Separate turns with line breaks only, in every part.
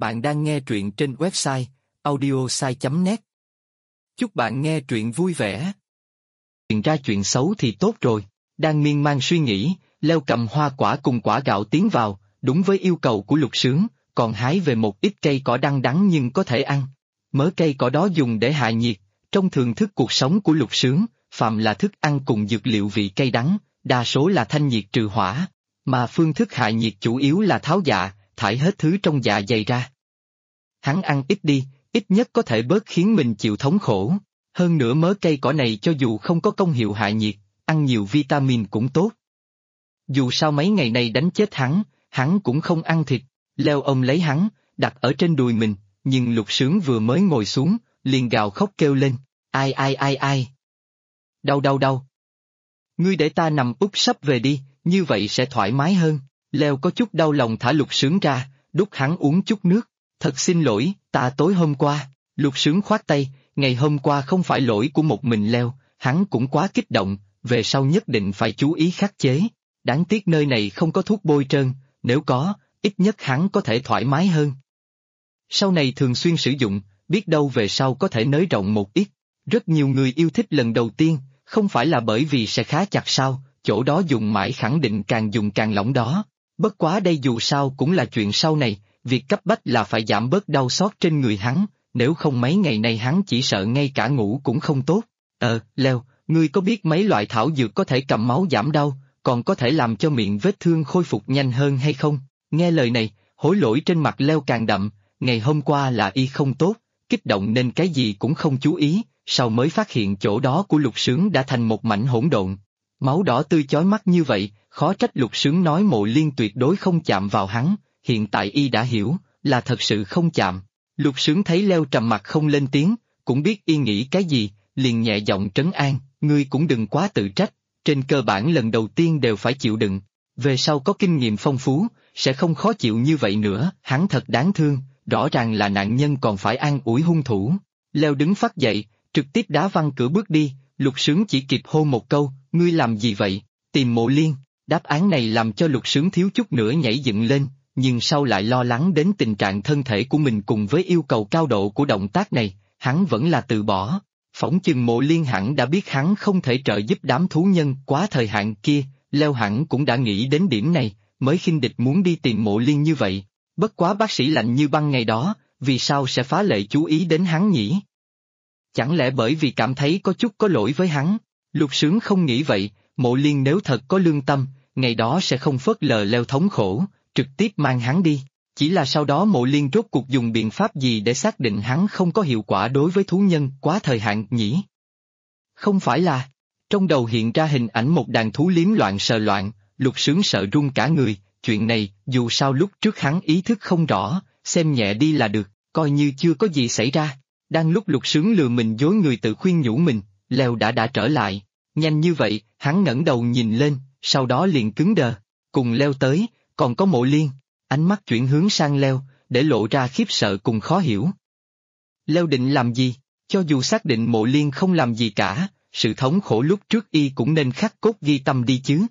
Bạn đang nghe truyện trên website audiosai.net. Chúc bạn nghe truyện vui vẻ. Hiện ra chuyện xấu thì tốt rồi. Đang miên man suy nghĩ, Leo cầm hoa quả cùng quả gạo tiến vào, đúng với yêu cầu của Lục Sướng, còn hái về một ít cây cỏ đắng đắng nhưng có thể ăn. Mớ cây cỏ đó dùng để hạ nhiệt, trong thường thức cuộc sống của Lục Sướng, phàm là thức ăn cùng dược liệu vị cay đắng, đa số là thanh nhiệt trừ hỏa, mà phương thức hạ nhiệt chủ yếu là tháo dạ, thải hết thứ trong dạ dày ra. Hắn ăn ít đi, ít nhất có thể bớt khiến mình chịu thống khổ. Hơn nữa mớ cây cỏ này cho dù không có công hiệu hạ nhiệt, ăn nhiều vitamin cũng tốt. Dù sao mấy ngày nay đánh chết hắn cũng không ăn thịt. Leo ôm lấy hắn, đặt ở trên đùi mình, nhưng Lục Sướng vừa mới ngồi xuống, liền gào khóc kêu lên, ai ai ai ai. Đau đau đau. Ngươi để ta nằm úp sấp về đi, như vậy sẽ thoải mái hơn. Leo có chút đau lòng thả Lục Sướng ra, đút hắn uống chút nước. Thật xin lỗi, ta tối hôm qua. Lục Sướng khoát tay, ngày hôm qua không phải lỗi của một mình Leo, hắn cũng quá kích động, về sau nhất định phải chú ý khắc chế. Đáng tiếc nơi này không có thuốc bôi trơn, nếu có, ít nhất hắn có thể thoải mái hơn. Sau này thường xuyên sử dụng, biết đâu về sau có thể nới rộng một ít. Rất nhiều người yêu thích lần đầu tiên, không phải là bởi vì sẽ khá chặt sao, chỗ đó dùng mãi khẳng định càng dùng càng lỏng đó. Bất quá đây dù sao cũng là chuyện sau này, việc cấp bách là phải giảm bớt đau xót trên người hắn, nếu không mấy ngày nay hắn chỉ sợ ngay cả ngủ cũng không tốt. Leo, ngươi có biết mấy loại thảo dược có thể cầm máu giảm đau, còn có thể làm cho miệng vết thương khôi phục nhanh hơn hay không? Nghe lời này, hối lỗi trên mặt Leo càng đậm, ngày hôm qua là y không tốt, kích động nên cái gì cũng không chú ý, sau mới phát hiện chỗ đó của Lục Sướng đã thành một mảnh hỗn độn. Máu đỏ tươi chói mắt như vậy, khó trách Lục Sướng nói Mộ Liên tuyệt đối không chạm vào hắn, hiện tại y đã hiểu, là thật sự không chạm. Lục Sướng thấy Leo trầm mặt không lên tiếng, cũng biết y nghĩ cái gì, liền nhẹ giọng trấn an, ngươi cũng đừng quá tự trách, trên cơ bản lần đầu tiên đều phải chịu đựng, về sau có kinh nghiệm phong phú, sẽ không khó chịu như vậy nữa. Hắn thật đáng thương, rõ ràng là nạn nhân còn phải an ủi hung thủ. Leo đứng phắt dậy, trực tiếp đá văng cửa bước đi, Lục Sướng chỉ kịp hô một câu, ngươi làm gì vậy? Tìm Mộ Liên. Đáp án này làm cho Lục Sướng thiếu chút nữa nhảy dựng lên, nhưng sau lại lo lắng đến tình trạng thân thể của mình cùng với yêu cầu cao độ của động tác này, hắn vẫn là từ bỏ. Phỏng chừng Mộ Liên hẳn đã biết hắn không thể trợ giúp đám thú nhân quá thời hạn kia, Leo hẳn cũng đã nghĩ đến điểm này, mới khinh địch muốn đi tìm Mộ Liên như vậy. Bất quá bác sĩ lạnh như băng ngày đó, vì sao sẽ phá lệ chú ý đến hắn nhỉ? Chẳng lẽ bởi vì cảm thấy có chút có lỗi với hắn? Lục Sướng không nghĩ vậy, Mộ Liên nếu thật có lương tâm, ngày đó sẽ không phớt lờ Leo thống khổ, trực tiếp mang hắn đi. Chỉ là sau đó Mộ Liên rốt cuộc dùng biện pháp gì để xác định hắn không có hiệu quả đối với thú nhân quá thời hạn nhỉ? Không phải là... Trong đầu hiện ra hình ảnh một đàn thú liếm loạn sờ loạn, Lục Sướng sợ run cả người, chuyện này dù sao lúc trước hắn ý thức không rõ, xem nhẹ đi là được, coi như chưa có gì xảy ra. Đang lúc Lục Sướng lừa mình dối người tự khuyên nhủ mình, Leo đã trở lại. Nhanh như vậy, hắn ngẩng đầu nhìn lên, sau đó liền cứng đờ. Cùng Leo tới, còn có Mộ Liên. Ánh mắt chuyển hướng sang Leo, để lộ ra khiếp sợ cùng khó hiểu. Leo định làm gì? Cho dù xác định Mộ Liên không làm gì cả, sự thống khổ lúc trước y cũng nên khắc cốt ghi tâm đi chứ.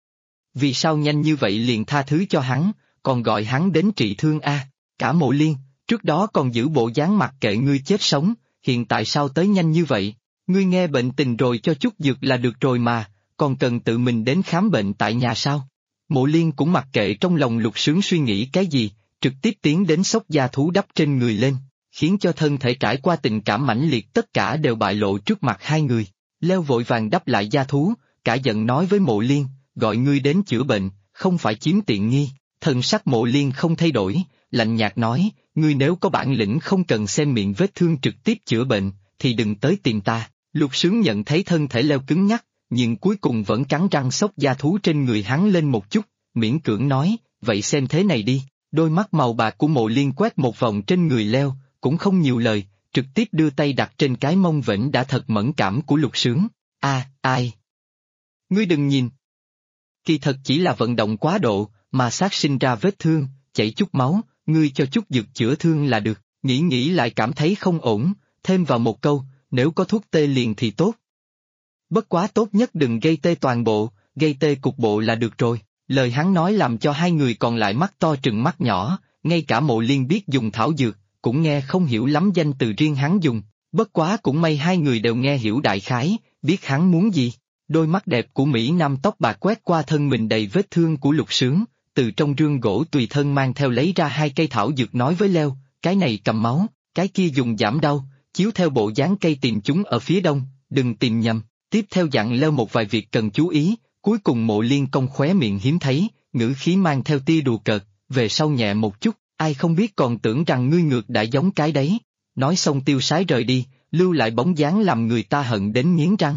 Vì sao nhanh như vậy liền tha thứ cho hắn, còn gọi hắn đến trị thương a? Cả Mộ Liên, trước đó còn giữ bộ dáng mặc kệ ngươi chết sống, hiện tại sao tới nhanh như vậy? Ngươi nghe bệnh tình rồi cho chút dược là được rồi mà, còn cần tự mình đến khám bệnh tại nhà sao? Mộ Liên cũng mặc kệ trong lòng Lục Sướng suy nghĩ cái gì, trực tiếp tiến đến xốc da thú đắp trên người lên, khiến cho thân thể trải qua tình cảm mãnh liệt tất cả đều bại lộ trước mặt hai người. Leo vội vàng đắp lại da thú, cả giận nói với Mộ Liên, gọi ngươi đến chữa bệnh, không phải chiếm tiện nghi. Thần sắc Mộ Liên không thay đổi, lạnh nhạt nói, ngươi nếu có bản lĩnh không cần xem miệng vết thương trực tiếp chữa bệnh, thì đừng tới tìm ta. Lục Sướng nhận thấy thân thể Leo cứng nhắc, nhưng cuối cùng vẫn cắn răng xốc da thú trên người hắn lên một chút, miễn cưỡng nói, vậy xem thế này đi. Đôi mắt màu bạc của Mộ Liên quét một vòng trên người Leo, cũng không nhiều lời, trực tiếp đưa tay đặt trên cái mông vểnh đã thật mẫn cảm của Lục Sướng. Ai? Ngươi đừng nhìn. Kỳ thật chỉ là vận động quá độ, mà sát sinh ra vết thương, chảy chút máu, ngươi cho chút dược chữa thương là được. Nghĩ lại cảm thấy không ổn, thêm vào một câu, nếu có thuốc tê liền thì tốt. Bất quá tốt nhất đừng gây tê toàn bộ, gây tê cục bộ là được rồi. Lời hắn nói làm cho hai người còn lại mắt to trừng mắt nhỏ, ngay cả Mộ Liên biết dùng thảo dược, cũng nghe không hiểu lắm danh từ riêng hắn dùng, bất quá cũng may hai người đều nghe hiểu đại khái, biết hắn muốn gì. Đôi mắt đẹp của Mỹ Nam tóc bạc quét qua thân mình đầy vết thương của Lục Sướng, từ trong rương gỗ tùy thân mang theo lấy ra hai cây thảo dược nói với Leo, cái này cầm máu, cái kia dùng giảm đau, chiếu theo bộ dáng cây tìm chúng ở phía đông, đừng tìm nhầm. Tiếp theo dặn Leo một vài việc cần chú ý, cuối cùng Mộ Liên cong khóe miệng hiếm thấy, ngữ khí mang theo tia đùa cợt, về sau nhẹ một chút, ai không biết còn tưởng rằng ngươi ngược đã giống cái đấy. Nói xong tiêu sái rời đi, lưu lại bóng dáng làm người ta hận đến nghiến răng.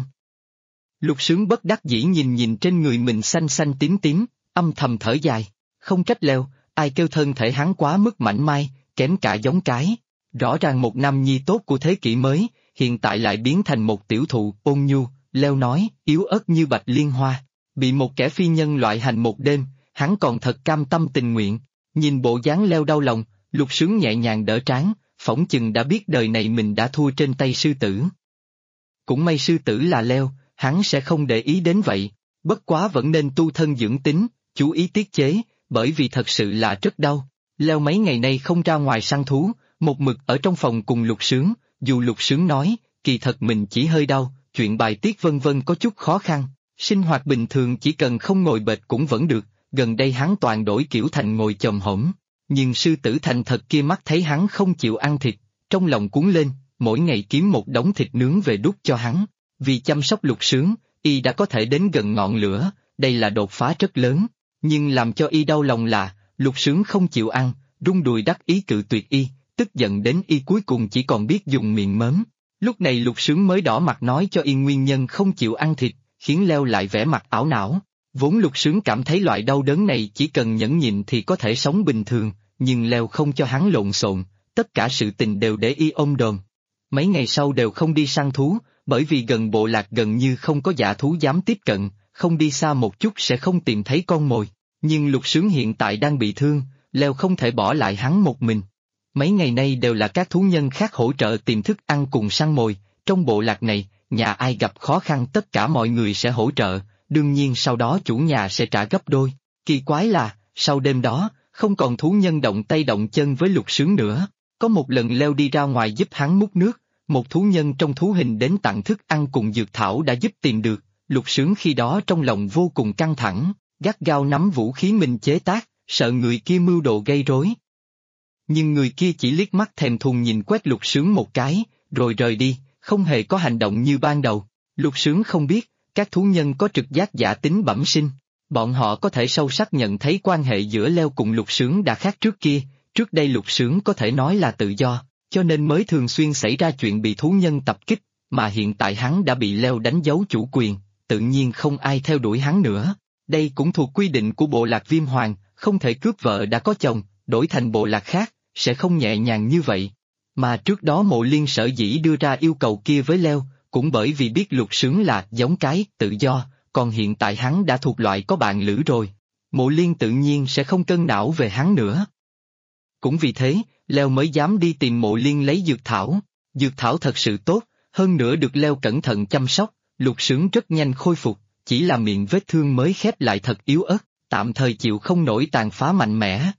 Lục Sướng bất đắc dĩ nhìn nhìn trên người mình xanh xanh tím tím, âm thầm thở dài, không trách Leo, ai kêu thân thể hắn quá mức mảnh mai, kém cả giống cái. Rõ ràng một nam nhi tốt của thế kỷ mới, hiện tại lại biến thành một tiểu thụ ôn nhu, Leo nói, yếu ớt như bạch liên hoa, bị một kẻ phi nhân loại hành một đêm, hắn còn thật cam tâm tình nguyện. Nhìn bộ dáng Leo đau lòng, Lục Sướng nhẹ nhàng đỡ trán, phỏng chừng đã biết đời này mình đã thua trên tay sư tử. Cũng may sư tử là Leo, hắn sẽ không để ý đến vậy, bất quá vẫn nên tu thân dưỡng tính, chú ý tiết chế, bởi vì thật sự là rất đau. Leo mấy ngày nay không ra ngoài săn thú, một mực ở trong phòng cùng Lục Sướng, dù Lục Sướng nói, kỳ thật mình chỉ hơi đau, chuyện bài tiết vân vân có chút khó khăn, sinh hoạt bình thường chỉ cần không ngồi bệt cũng vẫn được, gần đây hắn toàn đổi kiểu thành ngồi chồm hổm. Nhưng sư tử thành thật kia mắt thấy hắn không chịu ăn thịt, trong lòng cuốn lên, mỗi ngày kiếm một đống thịt nướng về đút cho hắn. Vì chăm sóc Lục Sướng, y đã có thể đến gần ngọn lửa, đây là đột phá rất lớn. Nhưng làm cho y đau lòng là, Lục Sướng không chịu ăn, rung đùi đắc ý cự tuyệt y, tức giận đến y cuối cùng chỉ còn biết dùng miệng mớm. Lúc này Lục Sướng mới đỏ mặt nói cho y nguyên nhân không chịu ăn thịt, khiến Leo lại vẻ mặt ảo não. Vốn Lục Sướng cảm thấy loại đau đớn này chỉ cần nhẫn nhịn thì có thể sống bình thường, nhưng Leo không cho hắn lộn xộn, tất cả sự tình đều để y ôm đồm. Mấy ngày sau đều không đi săn thú, bởi vì gần bộ lạc gần như không có dã thú dám tiếp cận, không đi xa một chút sẽ không tìm thấy con mồi. Nhưng Lục Sướng hiện tại đang bị thương, Leo không thể bỏ lại hắn một mình. Mấy ngày nay đều là các thú nhân khác hỗ trợ tìm thức ăn cùng săn mồi, trong bộ lạc này, nhà ai gặp khó khăn tất cả mọi người sẽ hỗ trợ, đương nhiên sau đó chủ nhà sẽ trả gấp đôi. Kỳ quái là, sau đêm đó, không còn thú nhân động tay động chân với Lục Sướng nữa. Có một lần Leo đi ra ngoài giúp hắn múc nước, một thú nhân trong thú hình đến tặng thức ăn cùng dược thảo đã giúp tìm được, Lục Sướng khi đó trong lòng vô cùng căng thẳng, gắt gao nắm vũ khí mình chế tác, sợ người kia mưu đồ gây rối. Nhưng người kia chỉ liếc mắt thèm thuồng nhìn quét Lục Sướng một cái, rồi rời đi, không hề có hành động như ban đầu. Lục Sướng không biết, các thú nhân có trực giác giả tính bẩm sinh, bọn họ có thể sâu sắc nhận thấy quan hệ giữa Leo cùng Lục Sướng đã khác trước kia, trước đây Lục Sướng có thể nói là tự do, cho nên mới thường xuyên xảy ra chuyện bị thú nhân tập kích, mà hiện tại hắn đã bị Leo đánh dấu chủ quyền, tự nhiên không ai theo đuổi hắn nữa. Đây cũng thuộc quy định của bộ lạc Viêm Hoàng, không thể cướp vợ đã có chồng, đổi thành bộ lạc khác, sẽ không nhẹ nhàng như vậy. Mà trước đó Mộ Liên sở dĩ đưa ra yêu cầu kia với Leo, cũng bởi vì biết Lục Sướng là giống cái tự do, còn hiện tại hắn đã thuộc loại có bạn lữ rồi. Mộ Liên tự nhiên sẽ không cân não về hắn nữa. Cũng vì thế, Leo mới dám đi tìm Mộ Liên lấy dược thảo. Dược thảo thật sự tốt, hơn nữa được Leo cẩn thận chăm sóc, Lục Sướng rất nhanh khôi phục, chỉ là miệng vết thương mới khép lại thật yếu ớt, tạm thời chịu không nổi tàn phá mạnh mẽ.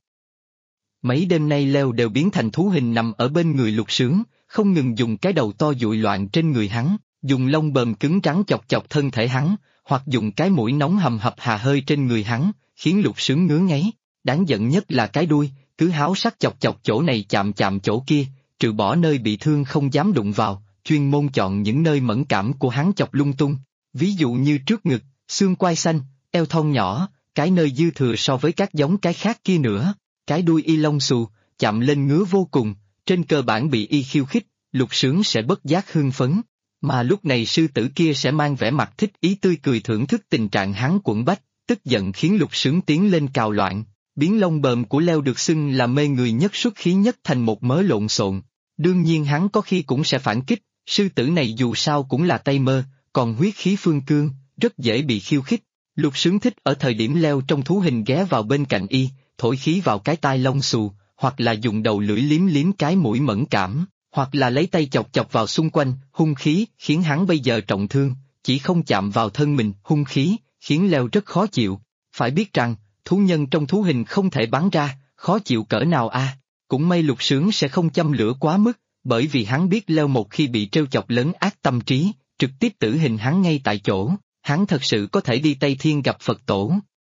Mấy đêm nay Leo đều biến thành thú hình nằm ở bên người Lục Sướng, không ngừng dùng cái đầu to dụi loạn trên người hắn, dùng lông bờm cứng rắn chọc chọc thân thể hắn, hoặc dùng cái mũi nóng hầm hập hà hơi trên người hắn, khiến Lục Sướng ngứa ngáy. Đáng giận nhất là cái đuôi, cứ háo sắc chọc chọc chỗ này chạm chạm chỗ kia, trừ bỏ nơi bị thương không dám đụng vào, chuyên môn chọn những nơi mẫn cảm của hắn chọc lung tung, ví dụ như trước ngực, xương quai xanh, eo thon nhỏ, cái nơi dư thừa so với các giống cái khác kia nữa. Cái đuôi y lông xù, chạm lên ngứa vô cùng, trên cơ bản bị y khiêu khích, Lục Sướng sẽ bất giác hưng phấn, mà lúc này sư tử kia sẽ mang vẻ mặt thích ý tươi cười thưởng thức tình trạng hắn quẫn bách, tức giận khiến Lục Sướng tiến lên cào loạn, biến lông bờm của Leo được xưng là mê người nhất xuất khí nhất thành một mớ lộn xộn. Đương nhiên hắn có khi cũng sẽ phản kích, sư tử này dù sao cũng là tay mơ, còn huyết khí phương cương, rất dễ bị khiêu khích. Lục Sướng thích ở thời điểm Leo trong thú hình ghé vào bên cạnh y, thổi khí vào cái tai lông xù, hoặc là dùng đầu lưỡi liếm liếm cái mũi mẫn cảm, hoặc là lấy tay chọc chọc vào xung quanh, hung khí, khiến hắn bây giờ trọng thương, chỉ không chạm vào thân mình, hung khí, khiến Leo rất khó chịu. Phải biết rằng, thú nhân trong thú hình không thể bắn ra, khó chịu cỡ nào a. Cũng may Lục Sướng sẽ không châm lửa quá mức, bởi vì hắn biết Leo một khi bị trêu chọc lấn ác tâm trí, trực tiếp tử hình hắn ngay tại chỗ, hắn thật sự có thể đi Tây Thiên gặp Phật tổ.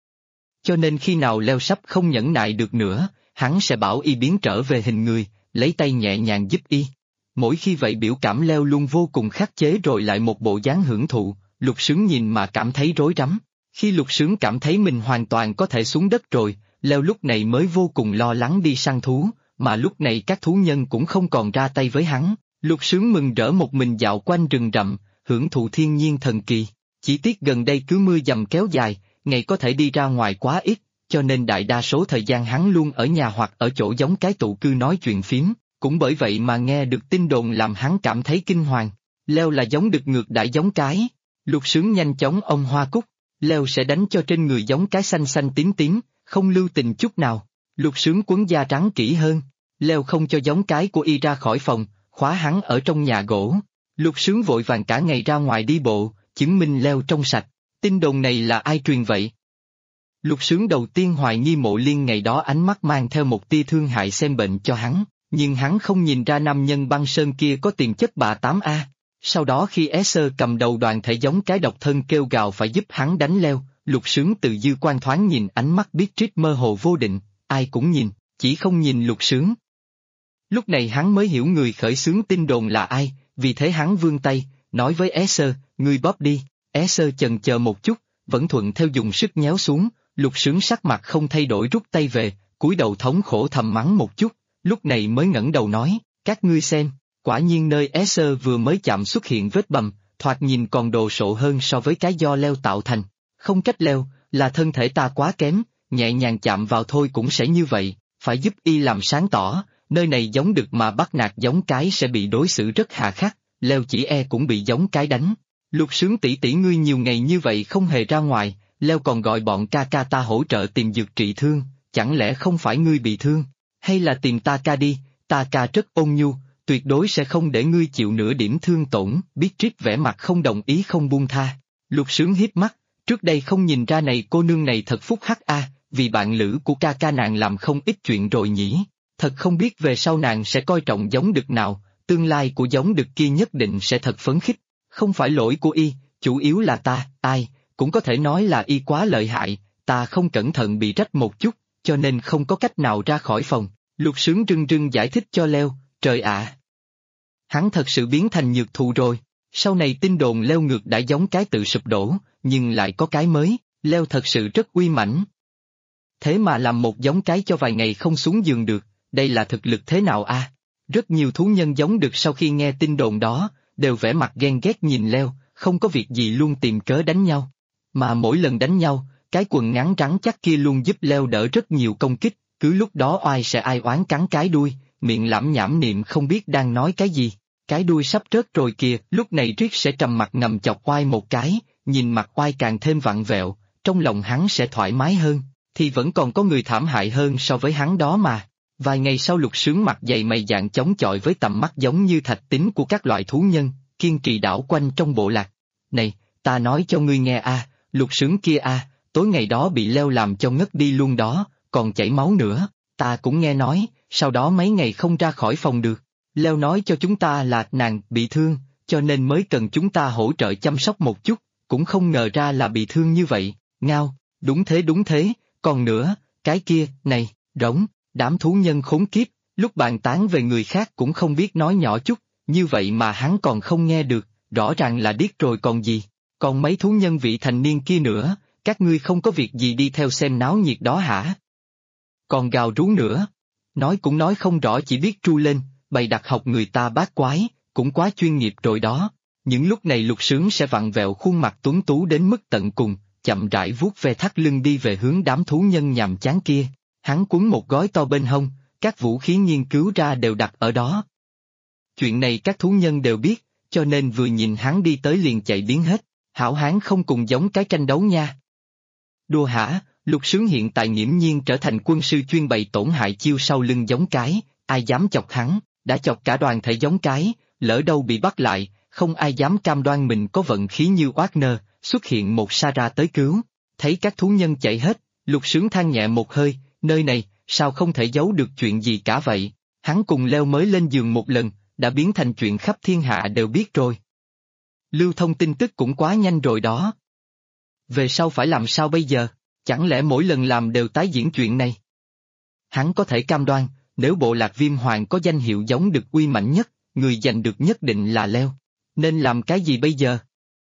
Cho nên khi nào Leo sắp không nhẫn nại được nữa, hắn sẽ bảo y biến trở về hình người, lấy tay nhẹ nhàng giúp y. Mỗi khi vậy biểu cảm Leo luôn vô cùng khắc chế rồi lại một bộ dáng hưởng thụ, Lục Sướng nhìn mà cảm thấy rối rắm. Khi Lục Sướng cảm thấy mình hoàn toàn có thể xuống đất rồi, Leo lúc này mới vô cùng lo lắng đi săn thú, mà lúc này các thú nhân cũng không còn ra tay với hắn. Lục Sướng mừng rỡ một mình dạo quanh rừng rậm, hưởng thụ thiên nhiên thần kỳ. Chỉ tiếc gần đây cứ mưa dầm kéo dài, ngày có thể đi ra ngoài quá ít, cho nên đại đa số thời gian hắn luôn ở nhà hoặc ở chỗ giống cái tụ cư nói chuyện phím, cũng bởi vậy mà nghe được tin đồn làm hắn cảm thấy kinh hoàng. Leo là giống đực ngược đãi giống cái. Lục Sướng nhanh chóng ông hoa cúc, Leo sẽ đánh cho trên người giống cái xanh xanh tím tím, không lưu tình chút nào. Lục Sướng quấn da trắng kỹ hơn, Leo không cho giống cái của y ra khỏi phòng, khóa hắn ở trong nhà gỗ. Lục Sướng vội vàng cả ngày ra ngoài đi bộ, chứng minh Leo trong sạch. Tin đồn này là ai truyền vậy? Lục Sướng đầu tiên hoài nghi Mộ Liên ngày đó ánh mắt mang theo một tia thương hại xem bệnh cho hắn, nhưng hắn không nhìn ra nam nhân băng sơn kia có tiền chất bà tám a. Sau đó khi Sơ cầm đầu đoàn thể giống cái độc thân kêu gào phải giúp hắn đánh Leo, Lục Sướng từ dư quan thoáng nhìn ánh mắt biết trít mơ hồ vô định, ai cũng nhìn, chỉ không nhìn Lục Sướng. Lúc này hắn mới hiểu người khởi xướng tin đồn là ai, vì thế hắn vươn tay, nói với Sơ, ngươi bóp đi. Sơ chần chờ một chút, vẫn thuận theo dùng sức nhéo xuống, Lục Sướng sắc mặt không thay đổi rút tay về, cúi đầu thống khổ thầm mắng một chút, lúc này mới ngẩng đầu nói, các ngươi xem, quả nhiên nơi Sơ vừa mới chạm xuất hiện vết bầm, thoạt nhìn còn đồ sộ hơn so với cái do Leo tạo thành. Không cách Leo, là thân thể ta quá kém, nhẹ nhàng chạm vào thôi cũng sẽ như vậy, phải giúp y làm sáng tỏ, nơi này giống đực mà bắt nạt giống cái sẽ bị đối xử rất hà khắc, Leo chỉ cũng bị giống cái đánh. Lục Sướng tỷ tỷ ngươi nhiều ngày như vậy không hề ra ngoài, Leo còn gọi bọn ca ca ta hỗ trợ tìm dược trị thương, chẳng lẽ không phải ngươi bị thương, hay là tìm ta ca đi, ta ca rất ôn nhu, tuyệt đối sẽ không để ngươi chịu nửa điểm thương tổn, biết trít vẻ mặt không đồng ý không buông tha. Lục Sướng hiếp mắt, trước đây không nhìn ra này cô nương này thật phúc hắc a, vì bạn lữ của ca ca nàng làm không ít chuyện rồi nhỉ, thật không biết về sau nàng sẽ coi trọng giống đực nào, tương lai của giống đực kia nhất định sẽ thật phấn khích. Không phải lỗi của y, chủ yếu là ta, ai, cũng có thể nói là y quá lợi hại, ta không cẩn thận bị rách một chút, cho nên không có cách nào ra khỏi phòng. Lục Sướng rưng rưng giải thích cho Leo, trời ạ. Hắn thật sự biến thành nhược thù rồi, sau này tin đồn Leo ngược đã giống cái tự sụp đổ, nhưng lại có cái mới, Leo thật sự rất uy mãnh. Thế mà làm một giống cái cho vài ngày không xuống giường được, đây là thực lực thế nào a? Rất nhiều thú nhân giống được sau khi nghe tin đồn đó, đều vẻ mặt ghen ghét nhìn Leo, không có việc gì luôn tìm cớ đánh nhau. Mà mỗi lần đánh nhau, cái quần ngắn rắn chắc kia luôn giúp Leo đỡ rất nhiều công kích, cứ lúc đó oai sẽ ai oán cắn cái đuôi, miệng lẩm nhẩm niệm không biết đang nói cái gì. Cái đuôi sắp rớt rồi kìa, lúc này Triết sẽ trầm mặt ngầm chọc oai một cái, nhìn mặt oai càng thêm vặn vẹo, trong lòng hắn sẽ thoải mái hơn, thì vẫn còn có người thảm hại hơn so với hắn đó mà. Vài ngày sau Lục Sướng mặt dày mày dạn chống chọi với tầm mắt giống như thạch tín của các loại thú nhân, kiên trì đảo quanh trong bộ lạc. Này, ta nói cho ngươi nghe a, Lục Sướng kia a, tối ngày đó bị Leo làm cho ngất đi luôn đó, còn chảy máu nữa, ta cũng nghe nói, sau đó mấy ngày không ra khỏi phòng được. Leo nói cho chúng ta là nàng bị thương, cho nên mới cần chúng ta hỗ trợ chăm sóc một chút, cũng không ngờ ra là bị thương như vậy, ngao, đúng thế, còn nữa, cái kia, này, rống, đám thú nhân khốn kiếp, lúc bàn tán về người khác cũng không biết nói nhỏ chút, như vậy mà hắn còn không nghe được, rõ ràng là điếc rồi còn gì, còn mấy thú nhân vị thành niên kia nữa, các ngươi không có việc gì đi theo xem náo nhiệt đó hả? Còn gào rú nữa, nói cũng nói không rõ chỉ biết tru lên, bày đặt học người ta bát quái, cũng quá chuyên nghiệp rồi đó. Những lúc này Lục Sướng sẽ vặn vẹo khuôn mặt tuấn tú đến mức tận cùng, chậm rãi vuốt ve thắt lưng đi về hướng đám thú nhân nhàm chán kia. Hắn quấn một gói to bên hông, các vũ khí nghiên cứu ra đều đặt ở đó. Chuyện này các thú nhân đều biết, cho nên vừa nhìn hắn đi tới liền chạy biến hết, hảo hán không cùng giống cái tranh đấu nha. Đùa hả, Lục Sướng hiện tại nghiễm nhiên trở thành quân sư chuyên bày tổn hại chiêu sau lưng giống cái, ai dám chọc hắn, đã chọc cả đoàn thể giống cái, lỡ đâu bị bắt lại, không ai dám cam đoan mình có vận khí như Wagner, xuất hiện một Sarah tới cứu. Thấy các thú nhân chạy hết, Lục Sướng than nhẹ một hơi, nơi này, sao không thể giấu được chuyện gì cả vậy, hắn cùng Leo mới lên giường một lần, đã biến thành chuyện khắp thiên hạ đều biết rồi. Lưu thông tin tức cũng quá nhanh rồi đó. Về sau phải làm sao bây giờ, chẳng lẽ mỗi lần làm đều tái diễn chuyện này? Hắn có thể cam đoan, nếu bộ lạc Viêm Hoàng có danh hiệu giống được uy mạnh nhất, người giành được nhất định là Leo. Nên làm cái gì bây giờ?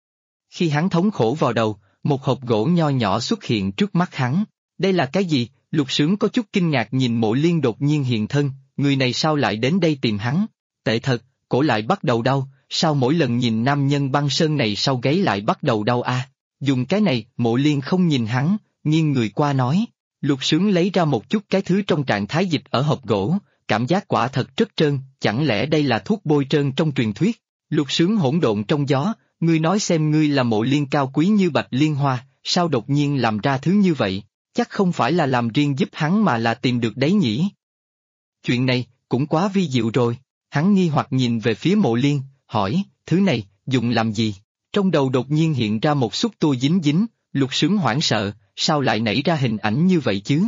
Khi hắn thống khổ vào đầu, một hộp gỗ nho nhỏ xuất hiện trước mắt hắn. Đây là cái gì? Lục Sướng có chút kinh ngạc nhìn Mộ Liên đột nhiên hiện thân, người này sao lại đến đây tìm hắn? Tệ thật, cổ lại bắt đầu đau, sao mỗi lần nhìn nam nhân băng sơn này sau gáy lại bắt đầu đau a? Dùng cái này, Mộ Liên không nhìn hắn, nghiêng người qua nói. Lục Sướng lấy ra một chút cái thứ trong trạng thái dịch ở hộp gỗ, cảm giác quả thật rất trơn, chẳng lẽ đây là thuốc bôi trơn trong truyền thuyết? Lục Sướng hỗn độn trong gió, ngươi nói xem ngươi là Mộ Liên cao quý như bạch liên hoa, sao đột nhiên làm ra thứ như vậy? Chắc không phải là làm riêng giúp hắn mà là tìm được đấy nhỉ? Chuyện này, cũng quá vi diệu rồi, hắn nghi hoặc nhìn về phía Mộ Liên, hỏi, thứ này, dùng làm gì? Trong đầu đột nhiên hiện ra một xúc tua dính dính, Lục Sướng hoảng sợ, sao lại nảy ra hình ảnh như vậy chứ?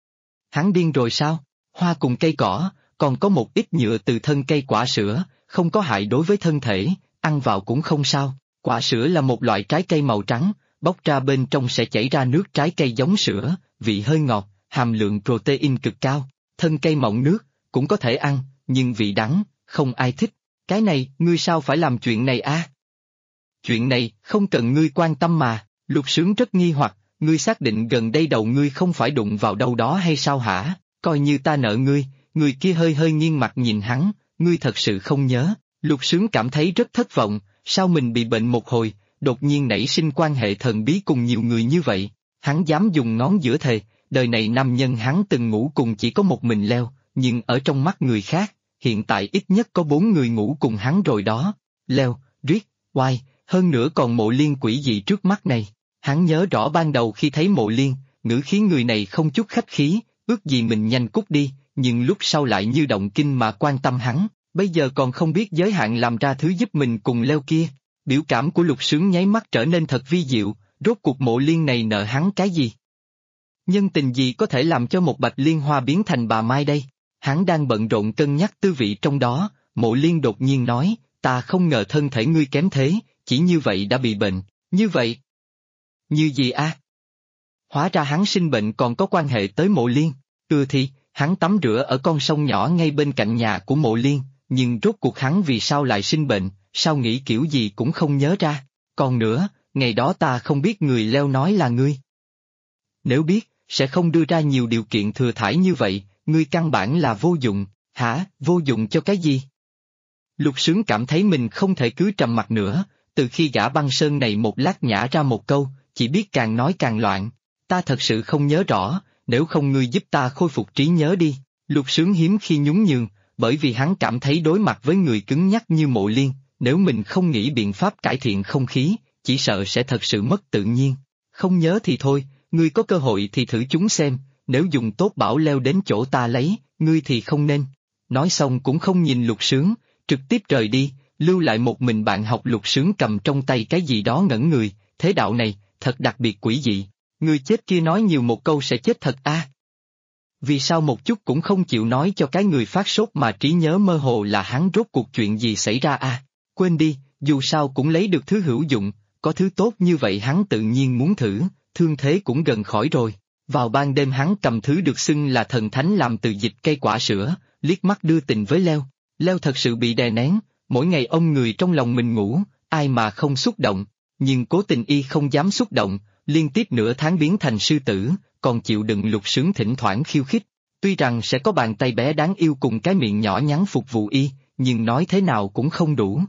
Hắn điên rồi sao? Hoa cùng cây cỏ, còn có một ít nhựa từ thân cây quả sữa, không có hại đối với thân thể, ăn vào cũng không sao. Quả sữa là một loại trái cây màu trắng, bóc ra bên trong sẽ chảy ra nước trái cây giống sữa, vị hơi ngọt, hàm lượng protein cực cao. Thân cây mọng nước, cũng có thể ăn, nhưng vị đắng, không ai thích. Cái này, ngươi sao phải làm chuyện này a? Chuyện này, không cần ngươi quan tâm mà. Lục Sướng rất nghi hoặc, ngươi xác định gần đây đầu ngươi không phải đụng vào đâu đó hay sao hả? Coi như ta nợ ngươi, người kia hơi hơi nghiêng mặt nhìn hắn, ngươi thật sự không nhớ. Lục Sướng cảm thấy rất thất vọng, sao mình bị bệnh một hồi, đột nhiên nảy sinh quan hệ thần bí cùng nhiều người như vậy. Hắn dám dùng ngón giữa thề, đời này nam nhân hắn từng ngủ cùng chỉ có một mình Leo, nhưng ở trong mắt người khác, hiện tại ít nhất có 4 người ngủ cùng hắn rồi đó. Leo, Riết, Oai, hơn nữa còn Mộ Liên quỷ dị trước mắt này. Hắn nhớ rõ ban đầu khi thấy Mộ Liên, ngữ khí người này không chút khách khí, ước gì mình nhanh cút đi, nhưng lúc sau lại như động kinh mà quan tâm hắn, bây giờ còn không biết giới hạn làm ra thứ giúp mình cùng Leo kia. Biểu cảm của Lục Sướng nháy mắt trở nên thật vi diệu, rốt cuộc Mộ Liên này nợ hắn cái gì? Nhân tình gì có thể làm cho một bạch liên hoa biến thành bà Mai đây? Hắn đang bận rộn cân nhắc tư vị trong đó, Mộ Liên đột nhiên nói, ta không ngờ thân thể ngươi kém thế, chỉ như vậy đã bị bệnh, như vậy. Như gì a? Hóa ra hắn sinh bệnh còn có quan hệ tới Mộ Liên, thì, hắn tắm rửa ở con sông nhỏ ngay bên cạnh nhà của Mộ Liên, nhưng rốt cuộc hắn vì sao lại sinh bệnh, sao nghĩ kiểu gì cũng không nhớ ra, còn nữa, ngày đó ta không biết người Leo nói là ngươi. Nếu biết, sẽ không đưa ra nhiều điều kiện thừa thãi như vậy, ngươi căn bản là vô dụng, hả, vô dụng cho cái gì? Lục Sướng cảm thấy mình không thể cứ trầm mặc nữa, từ khi gã băng sơn này một lát nhả ra một câu, chỉ biết càng nói càng loạn, ta thật sự không nhớ rõ, nếu không ngươi giúp ta khôi phục trí nhớ đi. Lục Sướng hiếm khi nhún nhường, bởi vì hắn cảm thấy đối mặt với người cứng nhắc như Mộ Liên, nếu mình không nghĩ biện pháp cải thiện không khí, chỉ sợ sẽ thật sự mất tự nhiên. Không nhớ thì thôi, ngươi có cơ hội thì thử chúng xem, nếu dùng tốt bảo Leo đến chỗ ta lấy, ngươi thì không nên. Nói xong cũng không nhìn Lục Sướng, trực tiếp rời đi, lưu lại một mình bạn học. Lục Sướng cầm trong tay cái gì đó ngẩn người, thế đạo này, thật đặc biệt quỷ dị, người chết kia nói nhiều một câu sẽ chết thật a. Vì sao một chút cũng không chịu nói cho cái người phát sốt mà trí nhớ mơ hồ là hắn rốt cuộc chuyện gì xảy ra a? Quên đi, dù sao cũng lấy được thứ hữu dụng, có thứ tốt như vậy hắn tự nhiên muốn thử, thương thế cũng gần khỏi rồi. Vào ban đêm hắn cầm thứ được xưng là thần thánh làm từ dịch cây quả sữa, liếc mắt đưa tình với Leo. Leo thật sự bị đè nén, mỗi ngày ôm người trong lòng mình ngủ, ai mà không xúc động, nhưng cố tình y không dám xúc động, liên tiếp nửa tháng biến thành sư tử, còn chịu đựng Lục Sướng thỉnh thoảng khiêu khích. Tuy rằng sẽ có bàn tay bé đáng yêu cùng cái miệng nhỏ nhắn phục vụ y, nhưng nói thế nào cũng không đủ.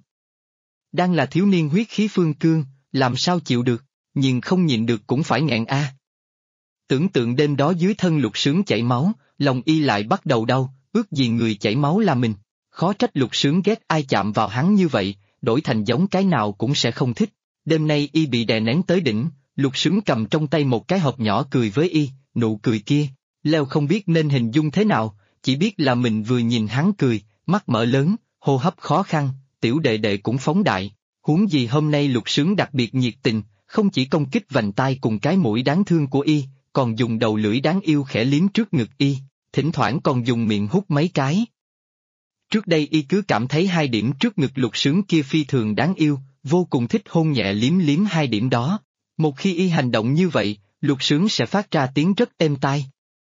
Đang là thiếu niên huyết khí phương cương, làm sao chịu được, nhưng không nhịn được cũng phải nghẹn a. Tưởng tượng đêm đó dưới thân Lục Sướng chảy máu, lòng y lại bắt đầu đau, ước gì người chảy máu là mình. Khó trách Lục Sướng ghét ai chạm vào hắn như vậy, đổi thành giống cái nào cũng sẽ không thích. Đêm nay y bị đè nén tới đỉnh, Lục Sướng cầm trong tay một cái hộp nhỏ cười với y, nụ cười kia, Leo không biết nên hình dung thế nào, chỉ biết là mình vừa nhìn hắn cười, mắt mở lớn, hô hấp khó khăn, tiểu đệ đệ cũng phóng đại. Huống gì hôm nay Lục Sướng đặc biệt nhiệt tình, không chỉ công kích vành tai cùng cái mũi đáng thương của y, còn dùng đầu lưỡi đáng yêu khẽ liếm trước ngực y. thỉnh thoảng còn dùng miệng hút mấy cái. Trước đây y cứ cảm thấy hai điểm trước ngực Lục Sướng kia phi thường đáng yêu, vô cùng thích hôn nhẹ liếm liếm hai điểm đó. Một khi y hành động như vậy, Lục Sướng sẽ phát ra tiếng rất êm tai.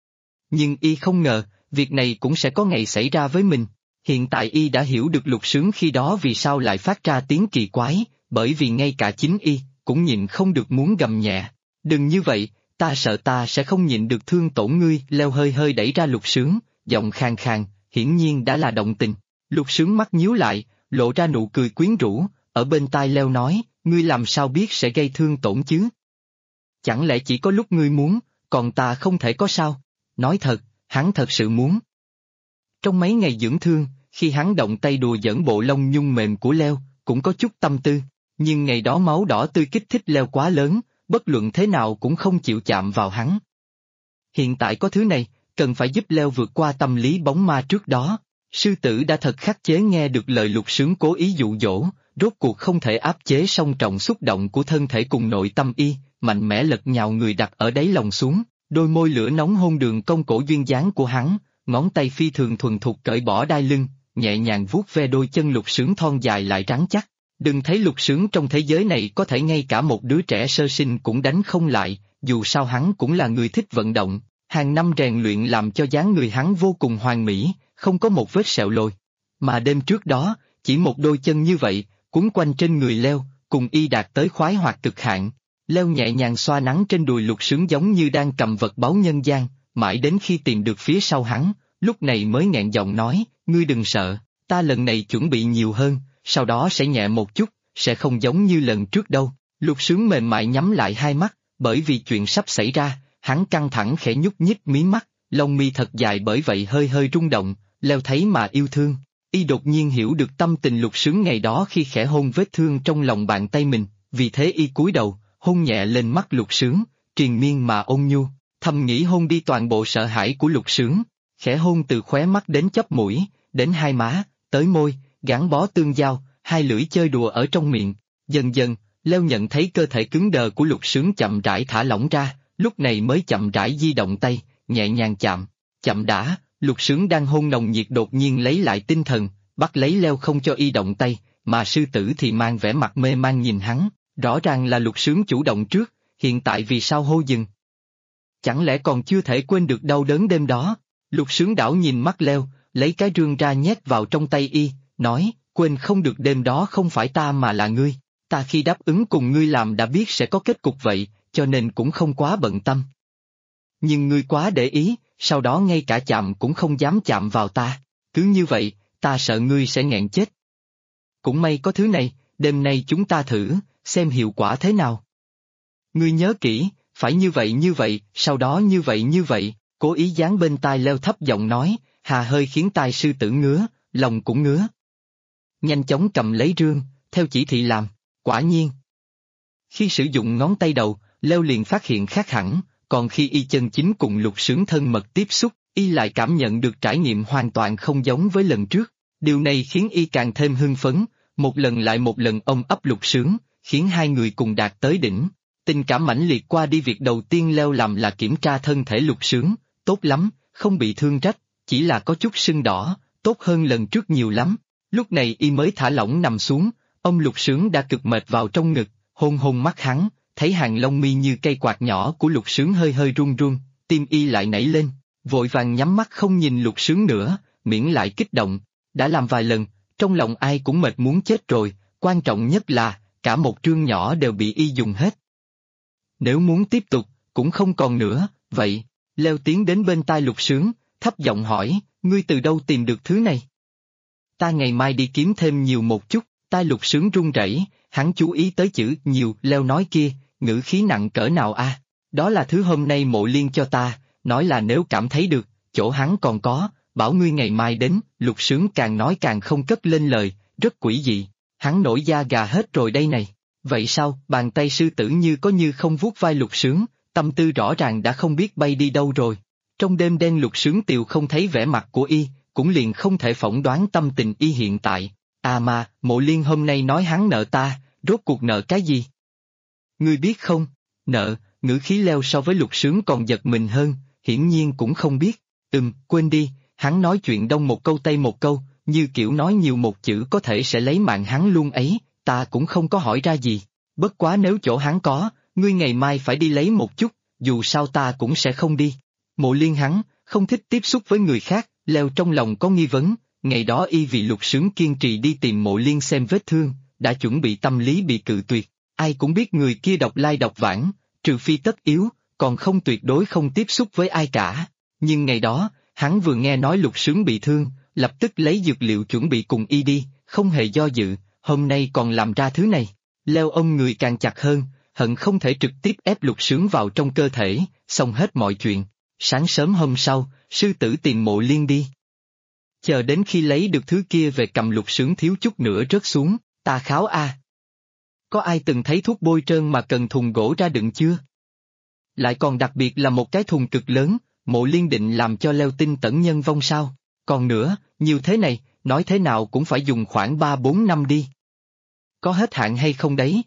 Nhưng y không ngờ, việc này cũng sẽ có ngày xảy ra với mình. Hiện tại y đã hiểu được Lục Sướng khi đó vì sao lại phát ra tiếng kỳ quái, bởi vì ngay cả chính y cũng nhịn không được muốn gầm nhẹ. Đừng như vậy, ta sợ ta sẽ không nhịn được thương tổn ngươi. Leo hơi hơi đẩy ra Lục Sướng, giọng khàn khàn, hiển nhiên đã là động tình. Lục Sướng mắt nhíu lại, lộ ra nụ cười quyến rũ, ở bên tai Leo nói, ngươi làm sao biết sẽ gây thương tổn chứ? Chẳng lẽ chỉ có lúc ngươi muốn, còn ta không thể có sao? Nói thật, hắn thật sự muốn. Trong mấy ngày dưỡng thương, khi hắn động tay đùa giỡn bộ lông nhung mềm của Leo, cũng có chút tâm tư, nhưng ngày đó máu đỏ tươi kích thích Leo quá lớn, bất luận thế nào cũng không chịu chạm vào hắn. Hiện tại có thứ này, cần phải giúp Leo vượt qua tâm lý bóng ma trước đó. Sư tử đã thật khắc chế nghe được lời Lục Sướng cố ý dụ dỗ, rốt cuộc không thể áp chế song trọng xúc động của thân thể cùng nội tâm y, mạnh mẽ lật nhào người đặt ở đáy lòng xuống, đôi môi lửa nóng hôn đường cong cổ duyên dáng của hắn, ngón tay phi thường thuần thục cởi bỏ đai lưng, nhẹ nhàng vuốt ve đôi chân Lục Sướng thon dài lại rắn chắc. Đừng thấy Lục Sướng trong thế giới này có thể ngay cả một đứa trẻ sơ sinh cũng đánh không lại, dù sao hắn cũng là người thích vận động, hàng năm rèn luyện làm cho dáng người hắn vô cùng hoàn mỹ, không có một vết sẹo lồi. Mà đêm trước đó, chỉ một đôi chân như vậy, quấn quanh trên người Leo, cùng y đạt tới khoái hoạt cực hạn. Leo nhẹ nhàng xoa nắng trên đùi Lục Sướng giống như đang cầm vật báu nhân gian, mãi đến khi tìm được phía sau hắn, lúc này mới nghẹn giọng nói, ngươi đừng sợ, ta lần này chuẩn bị nhiều hơn, sau đó sẽ nhẹ một chút, sẽ không giống như lần trước đâu. Lục Sướng mềm mại nhắm lại hai mắt, bởi vì chuyện sắp xảy ra, hắn căng thẳng khẽ nhúc nhích mí mắt, lông mi thật dài bởi vậy hơi hơi rung động. Leo thấy mà yêu thương, y đột nhiên hiểu được tâm tình Lục Sướng ngày đó khi khẽ hôn vết thương trong lòng bàn tay mình, vì thế y cúi đầu, hôn nhẹ lên mắt Lục Sướng, triền miên mà ôn nhu, thầm nghĩ hôn đi toàn bộ sợ hãi của Lục Sướng, khẽ hôn từ khóe mắt đến chóp mũi, đến hai má, tới môi, gắn bó tương giao, hai lưỡi chơi đùa ở trong miệng. Dần dần, Leo nhận thấy cơ thể cứng đờ của Lục Sướng chậm rãi thả lỏng ra, lúc này mới chậm rãi di động tay, nhẹ nhàng chạm, chậm đã. Lục Sướng đang hôn nồng nhiệt đột nhiên lấy lại tinh thần, bắt lấy Leo không cho y động tay, mà sư tử thì mang vẻ mặt mê man nhìn hắn, rõ ràng là Lục Sướng chủ động trước, hiện tại vì sao hô dừng? Chẳng lẽ còn chưa thể quên được đau đớn đêm đó? Lục Sướng đảo nhìn mắt Leo, lấy cái rương ra nhét vào trong tay y, nói, quên không được đêm đó không phải ta mà là ngươi, ta khi đáp ứng cùng ngươi làm đã biết sẽ có kết cục vậy, cho nên cũng không quá bận tâm. Nhưng ngươi quá để ý, sau đó ngay cả chạm cũng không dám chạm vào ta, cứ như vậy, ta sợ ngươi sẽ nghẹn chết. Cũng may có thứ này, đêm nay chúng ta thử, xem hiệu quả thế nào. Ngươi nhớ kỹ, phải như vậy, sau đó như vậy, cố ý dán bên tai Leo thấp giọng nói, hà hơi khiến tai sư tử ngứa, lòng cũng ngứa. Nhanh chóng cầm lấy rương, theo chỉ thị làm, quả nhiên. Khi sử dụng ngón tay đầu, Leo liền phát hiện khác hẳn. Còn khi y chân chính cùng Lục Sướng thân mật tiếp xúc, y lại cảm nhận được trải nghiệm hoàn toàn không giống với lần trước. Điều này khiến y càng thêm hưng phấn, một lần lại một lần ôm ấp Lục Sướng, khiến hai người cùng đạt tới đỉnh. Tình cảm mãnh liệt qua đi, việc đầu tiên Leo làm là kiểm tra thân thể Lục Sướng, tốt lắm, không bị thương rách, chỉ là có chút sưng đỏ, tốt hơn lần trước nhiều lắm. Lúc này y mới thả lỏng nằm xuống, ôm Lục Sướng đã cực mệt vào trong ngực, hôn hôn mắt hắn. Thấy hàng lông mi như cây quạt nhỏ của Lục Sướng hơi hơi run run, tim y lại nảy lên, vội vàng nhắm mắt không nhìn Lục Sướng nữa, miễn lại kích động. Đã làm vài lần, trong lòng ai cũng mệt muốn chết rồi, quan trọng nhất là, cả một trương nhỏ đều bị y dùng hết. Nếu muốn tiếp tục, cũng không còn nữa, vậy, Leo tiến đến bên tai Lục Sướng, thấp giọng hỏi, ngươi từ đâu tìm được thứ này? Ta ngày mai đi kiếm thêm nhiều một chút. Tai Lục Sướng run rẩy, hắn chú ý tới chữ nhiều. Leo nói kia, ngữ khí nặng cỡ nào a? Đó là thứ hôm nay Mộ Liên cho ta, nói là nếu cảm thấy được, chỗ hắn còn có, bảo ngươi ngày mai đến. Lục Sướng càng nói càng không cất lên lời, rất quỷ dị, hắn nổi da gà hết rồi đây này. Vậy sao? Bàn tay sư tử như có như không vuốt vai Lục Sướng, tâm tư rõ ràng đã không biết bay đi đâu rồi. Trong đêm đen Lục Sướng tiều không thấy vẻ mặt của y, cũng liền không thể phỏng đoán tâm tình y hiện tại. À mà, Mộ Liên hôm nay nói hắn nợ ta, rốt cuộc nợ cái gì? Ngươi biết không? Nợ, ngữ khí Leo so với Lục Sướng còn giật mình hơn, hiển nhiên cũng không biết. Quên đi, hắn nói chuyện đông một câu tây một câu, như kiểu nói nhiều một chữ có thể sẽ lấy mạng hắn luôn ấy, ta cũng không có hỏi ra gì. Bất quá nếu chỗ hắn có, ngươi ngày mai phải đi lấy một chút, dù sao ta cũng sẽ không đi. Mộ Liên hắn, không thích tiếp xúc với người khác, Leo trong lòng có nghi vấn, ngày đó y vì Lục Sướng kiên trì đi tìm Mộ Liên xem vết thương, đã chuẩn bị tâm lý bị cự tuyệt, ai cũng biết người kia độc lai độc vãng, trừ phi tất yếu, còn không tuyệt đối không tiếp xúc với ai cả. Nhưng ngày đó, hắn vừa nghe nói Lục Sướng bị thương, lập tức lấy dược liệu chuẩn bị cùng y đi, không hề do dự, hôm nay còn làm ra thứ này. Leo ôm người càng chặt hơn, hận không thể trực tiếp ép Lục Sướng vào trong cơ thể, xong hết mọi chuyện. Sáng sớm hôm sau, sư tử tìm Mộ Liên đi. Chờ đến khi lấy được thứ kia về cầm Lục Sướng thiếu chút nữa rớt xuống, ta kháo a. Có ai từng thấy thuốc bôi trơn mà cần thùng gỗ ra đựng chưa? Lại còn đặc biệt là một cái thùng cực lớn, Mộ Liên định làm cho Leo tinh tẩn nhân vong sao? Còn nữa, nhiều thế này, nói thế nào cũng phải dùng khoảng 3-4 năm đi. Có hết hạn hay không đấy?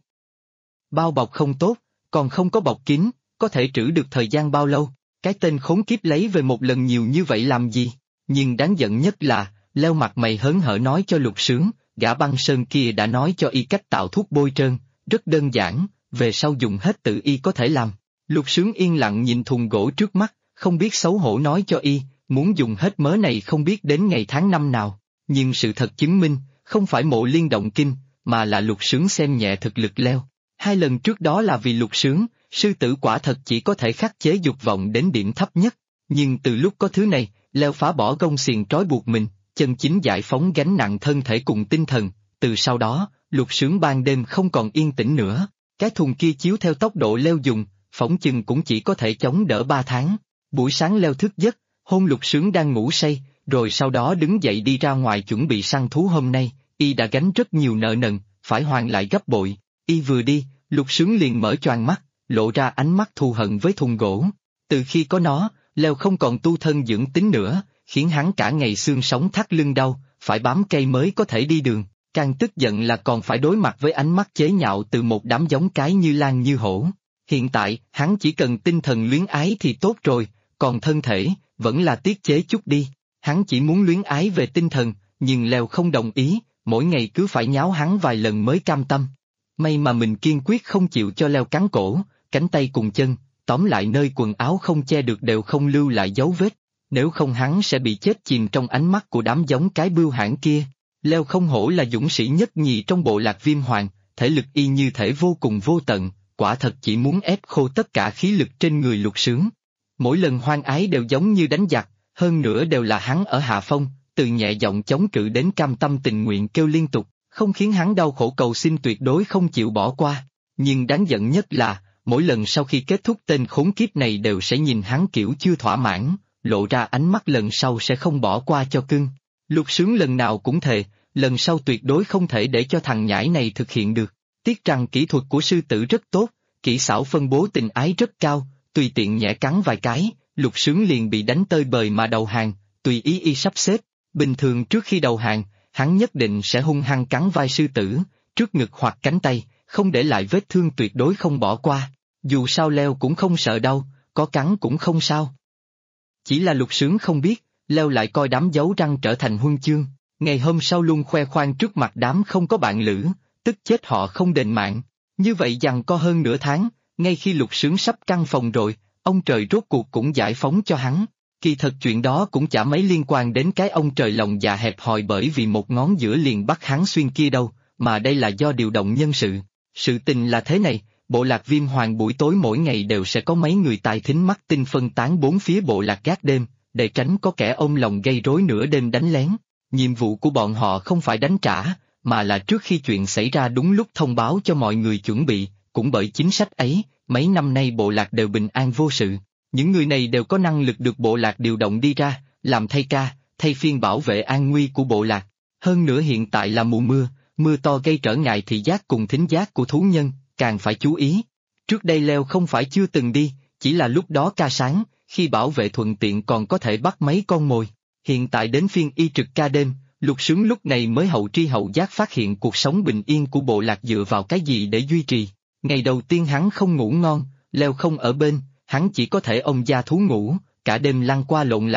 Bao bọc không tốt, còn không có bọc kín, có thể trữ được thời gian bao lâu? Cái tên khốn kiếp lấy về một lần nhiều như vậy làm gì? Nhưng đáng giận nhất là, Leo mặt mày hớn hở nói cho Lục Sướng, gã băng sơn kia đã nói cho y cách tạo thuốc bôi trơn, rất đơn giản, về sau dùng hết tự y có thể làm. Lục Sướng yên lặng nhìn thùng gỗ trước mắt, không biết xấu hổ nói cho y, muốn dùng hết mớ này không biết đến ngày tháng năm nào. Nhưng sự thật chứng minh, không phải Mộ Liên động kinh, mà là Lục Sướng xem nhẹ thực lực Leo. 2 lần trước đó là vì Lục Sướng, sư tử quả thật chỉ có thể khắc chế dục vọng đến điểm thấp nhất. Nhưng từ lúc có thứ này, Leo phá bỏ gông xiềng trói buộc mình, chân chính giải phóng gánh nặng thân thể cùng tinh thần. Từ sau đó, Lục Sướng ban đêm không còn yên tĩnh nữa. Cái thùng kia chiếu theo tốc độ Leo dùng, phỏng chừng cũng chỉ có thể chống đỡ 3 tháng. Buổi sáng Leo thức giấc, hôn Lục Sướng đang ngủ say, rồi sau đó đứng dậy đi ra ngoài chuẩn bị săn thú hôm nay, y đã gánh rất nhiều nợ nần, phải hoàn lại gấp bội. Y vừa đi, Lục Sướng liền mở choàng mắt, lộ ra ánh mắt thù hận với thùng gỗ. Từ khi có nó, Leo không còn tu thân dưỡng tính nữa, khiến hắn cả ngày xương sống thắt lưng đau, phải bám cây mới có thể đi đường. Càng tức giận là còn phải đối mặt với ánh mắt chế nhạo từ một đám giống cái như lan như hổ. Hiện tại, hắn chỉ cần tinh thần luyến ái thì tốt rồi, còn thân thể, vẫn là tiết chế chút đi. Hắn chỉ muốn luyến ái về tinh thần, nhưng Leo không đồng ý, mỗi ngày cứ phải nháo hắn vài lần mới cam tâm. May mà mình kiên quyết không chịu cho Leo cắn cổ, cánh tay cùng chân, tóm lại nơi quần áo không che được đều không lưu lại dấu vết, nếu không hắn sẽ bị chết chìm trong ánh mắt của đám giống cái bưu hãn kia. Leo không hổ là dũng sĩ nhất nhì trong bộ lạc Viêm Hoàng, thể lực y như thể vô cùng vô tận, quả thật chỉ muốn ép khô tất cả khí lực trên người Lục Sướng. Mỗi lần hoan ái đều giống như đánh giặc, hơn nữa đều là hắn ở hạ phong, từ nhẹ giọng chống cự đến cam tâm tình nguyện kêu liên tục, không khiến hắn đau khổ cầu xin tuyệt đối không chịu bỏ qua. Nhưng đáng giận nhất là, mỗi lần sau khi kết thúc tên khốn kiếp này đều sẽ nhìn hắn kiểu chưa thỏa mãn, lộ ra ánh mắt lần sau sẽ không bỏ qua cho cưng. Lục Sướng lần nào cũng thề, lần sau tuyệt đối không thể để cho thằng nhãi này thực hiện được. Tiếc rằng kỹ thuật của sư tử rất tốt, kỹ xảo phân bố tình ái rất cao, tùy tiện nhẹ cắn vài cái, Lục Sướng liền bị đánh tơi bời mà đầu hàng, tùy ý y sắp xếp. Bình thường trước khi đầu hàng, hắn nhất định sẽ hung hăng cắn vai sư tử, trước ngực hoặc cánh tay, không để lại vết thương tuyệt đối không bỏ qua. Dù sao Leo cũng không sợ đau, có cắn cũng không sao. Chỉ là Lục Sướng không biết, Leo lại coi đám dấu răng trở thành huân chương, ngày hôm sau luôn khoe khoang trước mặt đám không có bạn lữ, tức chết họ không đền mạng. Như vậy giằng co hơn nửa tháng, ngay khi Lục Sướng sắp căn phòng rồi, ông trời rốt cuộc cũng giải phóng cho hắn. Kỳ thật chuyện đó cũng chả mấy liên quan đến cái ông trời lòng dạ hẹp hòi bởi vì một ngón giữa liền bắt hắn xuyên kia đâu, mà đây là do điều động nhân sự. Sự tình là thế này, bộ lạc Viêm Hoàng buổi tối mỗi ngày đều sẽ có mấy người tài thính mắt tinh phân tán bốn phía bộ lạc gác đêm, để tránh có kẻ ôm lòng gây rối nửa đêm đánh lén. Nhiệm vụ của bọn họ không phải đánh trả, mà là trước khi chuyện xảy ra đúng lúc thông báo cho mọi người chuẩn bị, cũng bởi chính sách ấy, mấy năm nay bộ lạc đều bình an vô sự. Những người này đều có năng lực được bộ lạc điều động đi ra, làm thay ca, thay phiên bảo vệ an nguy của bộ lạc. Hơn nữa hiện tại là mùa mưa, mưa to gây trở ngại thị giác cùng thính giác của thú nhân, càng phải chú ý. Trước đây Leo không phải chưa từng đi, chỉ là lúc đó ca sáng, khi bảo vệ thuận tiện còn có thể bắt mấy con mồi. Hiện tại đến phiên y trực ca đêm, Lục Sướng lúc này mới hậu tri hậu giác phát hiện cuộc sống bình yên của bộ lạc dựa vào cái gì để duy trì. Ngày đầu tiên hắn không ngủ ngon, Leo không ở bên, hắn chỉ có thể ôm gia thú ngủ, cả đêm lăn qua lộn lại,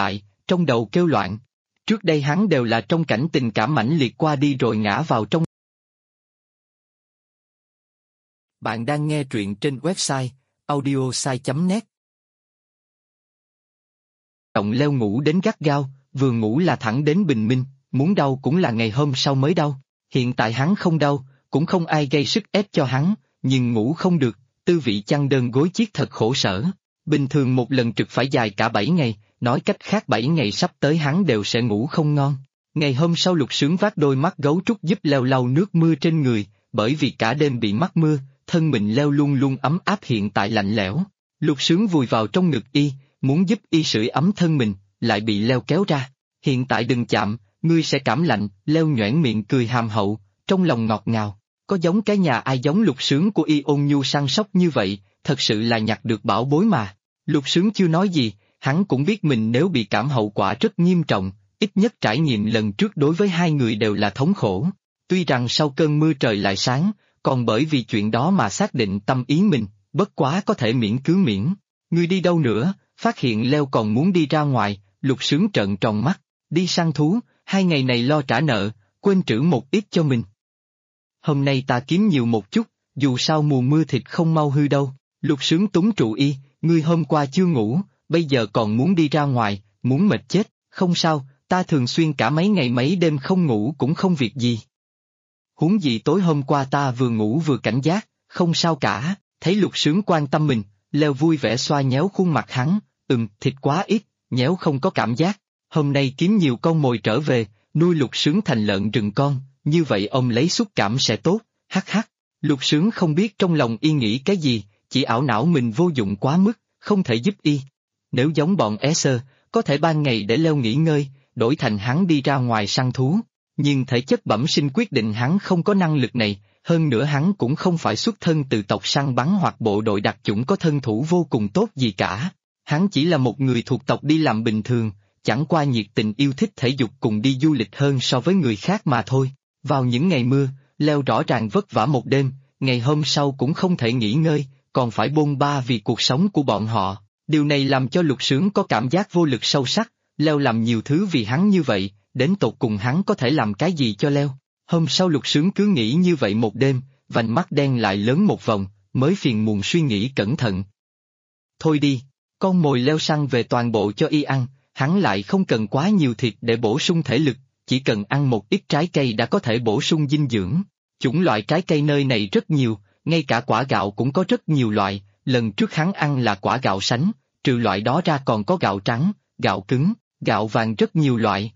trong đầu kêu loạn. Trước đây hắn đều là trong cảnh tình cảm mãnh liệt qua đi rồi ngã vào trong. Bạn đang nghe truyện trên website audiosai.net. Động leo ngủ đến gắt gao, vừa ngủ là thẳng đến bình minh, muốn đau cũng là ngày hôm sau mới đau. Hiện tại hắn không đau, cũng không ai gây sức ép cho hắn, nhưng ngủ không được, tư vị chăn đơn gối chiếc thật khổ sở. Bình thường một lần trực phải dài cả 7 ngày, nói cách khác 7 ngày sắp tới hắn đều sẽ ngủ không ngon. Ngày hôm sau Lục Sướng vác đôi mắt gấu trúc giúp leo lau nước mưa trên người, bởi vì cả đêm bị mắc mưa, thân mình leo luôn luôn ấm áp hiện tại lạnh lẽo. Lục Sướng vùi vào trong ngực y, muốn giúp y sưởi ấm thân mình, lại bị leo kéo ra. Hiện tại đừng chạm, ngươi sẽ cảm lạnh, leo nhoẻn miệng cười hàm hậu, trong lòng ngọt ngào. Có giống cái nhà ai giống Lục Sướng của y ôn nhu săn sóc như vậy, thật sự là nhặt được bảo bối mà. Lục Sướng chưa nói gì, hắn cũng biết mình nếu bị cảm hậu quả rất nghiêm trọng, ít nhất trải nghiệm lần trước đối với hai người đều là thống khổ. Tuy rằng sau cơn mưa trời lại sáng, còn bởi vì chuyện đó mà xác định tâm ý mình, bất quá có thể miễn cứ miễn. Ngươi đi đâu nữa, phát hiện leo còn muốn đi ra ngoài, Lục Sướng trợn tròn mắt, đi săn thú, 2 ngày này lo trả nợ, quên trữ một ít cho mình. Hôm nay ta kiếm nhiều một chút, dù sao mùa mưa thịt không mau hư đâu. Lục Sướng túng trụ y, ngươi hôm qua chưa ngủ, bây giờ còn muốn đi ra ngoài, muốn mệt chết, không sao, ta thường xuyên cả mấy ngày mấy đêm không ngủ cũng không việc gì. Huống gì tối hôm qua ta vừa ngủ vừa cảnh giác, không sao cả, thấy Lục Sướng quan tâm mình, leo vui vẻ xoa nhéo khuôn mặt hắn, thịt quá ít, nhéo không có cảm giác, hôm nay kiếm nhiều con mồi trở về, nuôi Lục Sướng thành lợn rừng con, như vậy ông lấy xúc cảm sẽ tốt, hắc hắc. Lục Sướng không biết trong lòng y nghĩ cái gì, chỉ ảo não mình vô dụng quá mức, không thể giúp y. Nếu giống bọn sơ, có thể ban ngày để leo nghỉ ngơi, đổi thành hắn đi ra ngoài săn thú. Nhưng thể chất bẩm sinh quyết định hắn không có năng lực này, hơn nữa hắn cũng không phải xuất thân từ tộc săn bắn hoặc bộ đội đặc chủng có thân thủ vô cùng tốt gì cả. Hắn chỉ là một người thuộc tộc đi làm bình thường, chẳng qua nhiệt tình yêu thích thể dục cùng đi du lịch hơn so với người khác mà thôi. Vào những ngày mưa, leo rõ ràng vất vả một đêm, ngày hôm sau cũng không thể nghỉ ngơi, còn phải bôn ba vì cuộc sống của bọn họ. Điều này làm cho Lục Sướng có cảm giác vô lực sâu sắc, leo làm nhiều thứ vì hắn như vậy, đến tột cùng hắn có thể làm cái gì cho leo. Hôm sau Lục Sướng cứ nghĩ như vậy một đêm, vành mắt đen lại lớn một vòng, mới phiền muộn suy nghĩ cẩn thận. Thôi đi, con mồi leo săn về toàn bộ cho y ăn, hắn lại không cần quá nhiều thịt để bổ sung thể lực, chỉ cần ăn một ít trái cây đã có thể bổ sung dinh dưỡng. Chủng loại trái cây nơi này rất nhiều, ngay cả quả gạo cũng có rất nhiều loại, lần trước hắn ăn là quả gạo sánh, trừ loại đó ra còn có gạo trắng, gạo cứng, gạo vàng rất nhiều loại.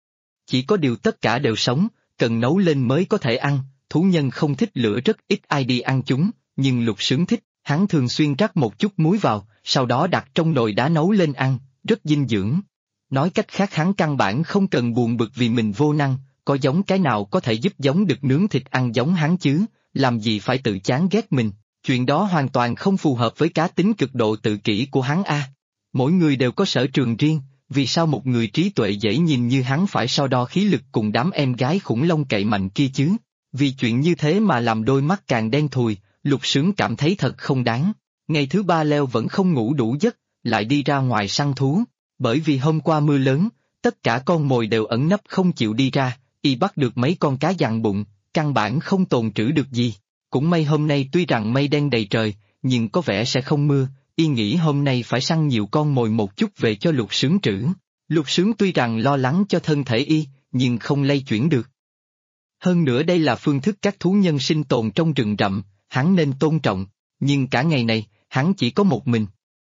Chỉ có điều tất cả đều sống, cần nấu lên mới có thể ăn, thú nhân không thích lửa rất ít ai đi ăn chúng, nhưng Lục Sướng thích, hắn thường xuyên rắc một chút muối vào, sau đó đặt trong nồi đá nấu lên ăn, rất dinh dưỡng. Nói cách khác hắn căn bản không cần buồn bực vì mình vô năng, có giống cái nào có thể giúp giống được nướng thịt ăn giống hắn chứ, làm gì phải tự chán ghét mình, chuyện đó hoàn toàn không phù hợp với cá tính cực độ tự kỷ của hắn a. Mỗi người đều có sở trường riêng, vì sao một người trí tuệ dễ nhìn như hắn phải so đo khí lực cùng đám em gái khủng long cậy mạnh kia chứ? Vì chuyện như thế mà làm đôi mắt càng đen thùi, Lục Sướng cảm thấy thật không đáng. Ngày thứ 3 leo vẫn không ngủ đủ giấc, lại đi ra ngoài săn thú. Bởi vì hôm qua mưa lớn, tất cả con mồi đều ẩn nấp không chịu đi ra, y bắt được mấy con cá dặn bụng, căn bản không tồn trữ được gì. Cũng may hôm nay tuy rằng mây đen đầy trời, nhưng có vẻ sẽ không mưa, y nghĩ hôm nay phải săn nhiều con mồi một chút về cho Lục Sướng trữ. Lục Sướng tuy rằng lo lắng cho thân thể y, nhưng không lay chuyển được. Hơn nữa đây là phương thức các thú nhân sinh tồn trong rừng rậm, hắn nên tôn trọng, nhưng cả ngày này, hắn chỉ có một mình.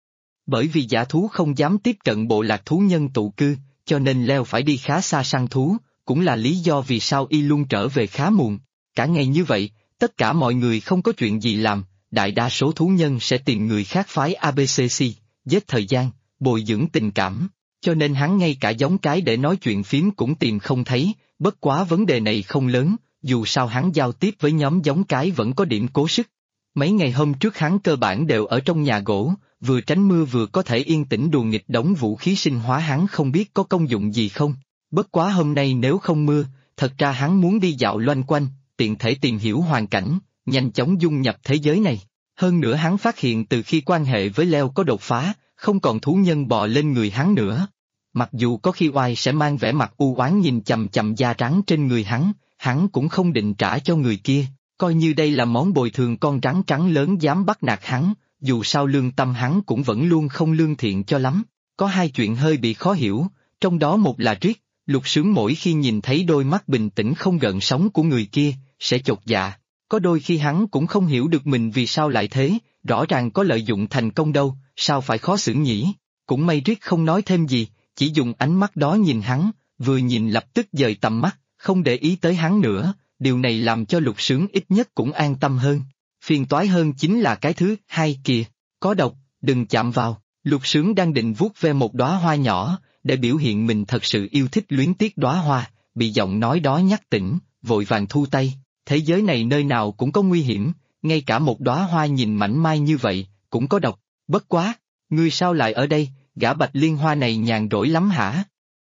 Bởi vì dã thú không dám tiếp cận bộ lạc thú nhân tụ cư, cho nên leo phải đi khá xa săn thú, cũng là lý do vì sao y luôn trở về khá muộn. Cả ngày như vậy, tất cả mọi người không có chuyện gì làm, đại đa số thú nhân sẽ tìm người khác phái ABCC, giết thời gian, bồi dưỡng tình cảm, cho nên hắn ngay cả giống cái để nói chuyện phím cũng tìm không thấy, bất quá vấn đề này không lớn, dù sao hắn giao tiếp với nhóm giống cái vẫn có điểm cố sức. Mấy ngày hôm trước hắn cơ bản đều ở trong nhà gỗ, vừa tránh mưa vừa có thể yên tĩnh đùa nghịch đống vũ khí sinh hóa hắn không biết có công dụng gì không. Bất quá hôm nay nếu không mưa, thật ra hắn muốn đi dạo loanh quanh, tiện thể tìm hiểu hoàn cảnh, nhanh chóng dung nhập thế giới này. Hơn nữa hắn phát hiện từ khi quan hệ với Leo có đột phá, không còn thú nhân bò lên người hắn nữa. mặc dù có khi oai sẽ mang vẻ mặt u oán nhìn chằm chằm da rắn trên người hắn cũng không định trả cho người kia, coi như đây là món bồi thường con rắn trắng lớn dám bắt nạt hắn, dù sao lương tâm hắn cũng vẫn luôn không lương thiện cho lắm. Có hai chuyện hơi bị khó hiểu, trong đó một là riết, Lục Sướng mỗi khi nhìn thấy đôi mắt bình tĩnh không gợn sóng của người kia, sẽ chột dạ. Có đôi khi hắn cũng không hiểu được mình vì sao lại thế, rõ ràng có lợi dụng thành công đâu, sao phải khó xử nhỉ? Cũng may riết không nói thêm gì, chỉ dùng ánh mắt đó nhìn hắn, vừa nhìn lập tức dời tầm mắt, không để ý tới hắn nữa, điều này làm cho Lục Sướng ít nhất cũng an tâm hơn. Phiền toái hơn chính là cái thứ hai kìa, có độc, đừng chạm vào. Lục Sướng đang định vuốt ve một đóa hoa nhỏ, để biểu hiện mình thật sự yêu thích luyến tiếc đóa hoa, bị giọng nói đó nhắc tỉnh, vội vàng thu tay. Thế giới này nơi nào cũng có nguy hiểm, ngay cả một đóa hoa nhìn mảnh mai như vậy, cũng có độc. Bất quá, ngươi sao lại ở đây, gã Bạch Liên Hoa này nhàn rỗi lắm hả?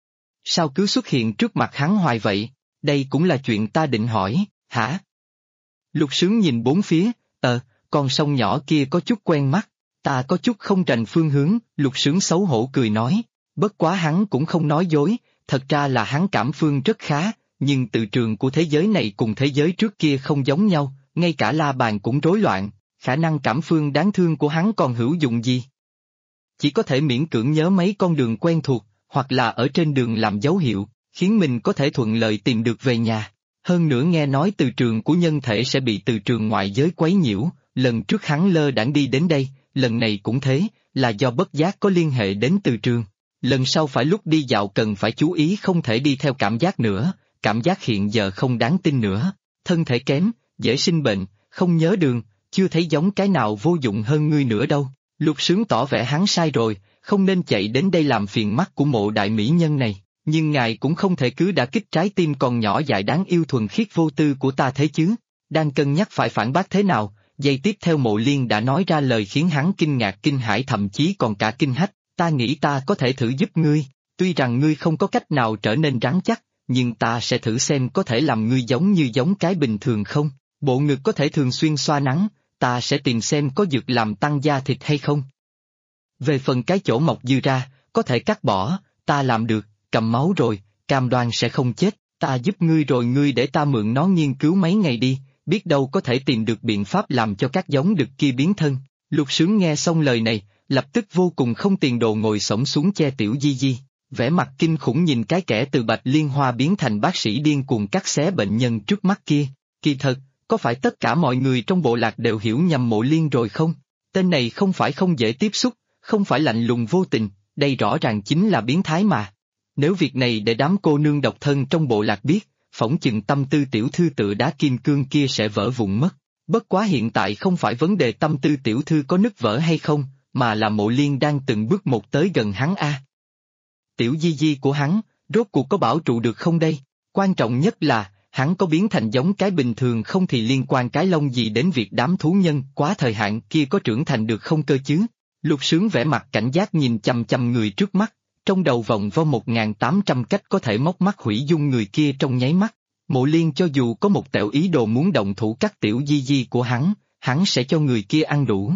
Sao cứ xuất hiện trước mặt hắn hoài vậy? Đây cũng là chuyện ta định hỏi, hả? Lục Sướng nhìn bốn phía, con sông nhỏ kia có chút quen mắt, ta có chút không rành phương hướng, Lục Sướng xấu hổ cười nói. Bất quá hắn cũng không nói dối, thật ra là hắn cảm phương rất khá, nhưng từ trường của thế giới này cùng thế giới trước kia không giống nhau, ngay cả la bàn cũng rối loạn, khả năng cảm phương đáng thương của hắn còn hữu dụng gì? Chỉ có thể miễn cưỡng nhớ mấy con đường quen thuộc, hoặc là ở trên đường làm dấu hiệu, khiến mình có thể thuận lợi tìm được về nhà. Hơn nữa nghe nói từ trường của nhân thể sẽ bị từ trường ngoại giới quấy nhiễu, lần trước hắn lơ đãng đi đến đây, lần này cũng thế, là do bất giác có liên hệ đến từ trường. Lần sau phải lúc đi dạo cần phải chú ý không thể đi theo cảm giác nữa, cảm giác hiện giờ không đáng tin nữa, thân thể kém, dễ sinh bệnh, không nhớ đường, chưa thấy giống cái nào vô dụng hơn ngươi nữa đâu. Lục Sướng tỏ vẻ hắn sai rồi, không nên chạy đến đây làm phiền mắt của mộ đại mỹ nhân này, nhưng ngài cũng không thể cứ đả kích trái tim còn nhỏ dại đáng yêu thuần khiết vô tư của ta thế chứ. Đang cân nhắc phải phản bác thế nào, giây tiếp theo Mộ Liên đã nói ra lời khiến hắn kinh ngạc kinh hãi thậm chí còn cả kinh hách. Ta nghĩ ta có thể thử giúp ngươi, tuy rằng ngươi không có cách nào trở nên rắn chắc, nhưng ta sẽ thử xem có thể làm ngươi giống cái bình thường không. Bộ ngực có thể thường xuyên xoa nắng, ta sẽ tìm xem có dược làm tăng da thịt hay không. Về phần cái chỗ mọc dư ra, có thể cắt bỏ, ta làm được, cầm máu rồi, cam đoan sẽ không chết, ta giúp ngươi rồi ngươi để ta mượn nó nghiên cứu mấy ngày đi, biết đâu có thể tìm được biện pháp làm cho các giống đực kia biến thân. Lục Sướng nghe xong lời này, lập tức vô cùng không tiền đồ ngồi xổm xuống che Tiểu Di Di, vẻ mặt kinh khủng nhìn cái kẻ từ Bạch Liên Hoa biến thành bác sĩ điên cuồng cắt xé bệnh nhân trước mắt kia. Kỳ thật, có phải tất cả mọi người trong bộ lạc đều hiểu nhầm Mộ Liên rồi không? Tên này không phải không dễ tiếp xúc, không phải lạnh lùng vô tình, đây rõ ràng chính là biến thái mà. Nếu việc này để đám cô nương độc thân trong bộ lạc biết, phỏng chừng tâm tư tiểu thư tự đá kim cương kia sẽ vỡ vụn mất. Bất quá hiện tại không phải vấn đề tâm tư tiểu thư có nứt vỡ hay không, mà là Mộ Liên đang từng bước một tới gần hắn a. Tiểu Di Di của hắn, rốt cuộc có bảo trụ được không đây? Quan trọng nhất là, hắn có biến thành giống cái bình thường không thì liên quan cái lông gì đến việc đám thú nhân quá thời hạn kia có trưởng thành được không cơ chứ? Lục Sướng vẻ mặt cảnh giác nhìn chằm chằm người trước mắt, trong đầu vòng vo 1800 cách có thể móc mắt hủy dung người kia trong nháy mắt. Mộ Liên cho dù có một tẹo ý đồ muốn động thủ cắt Tiểu Di Di của hắn sẽ cho người kia ăn đủ.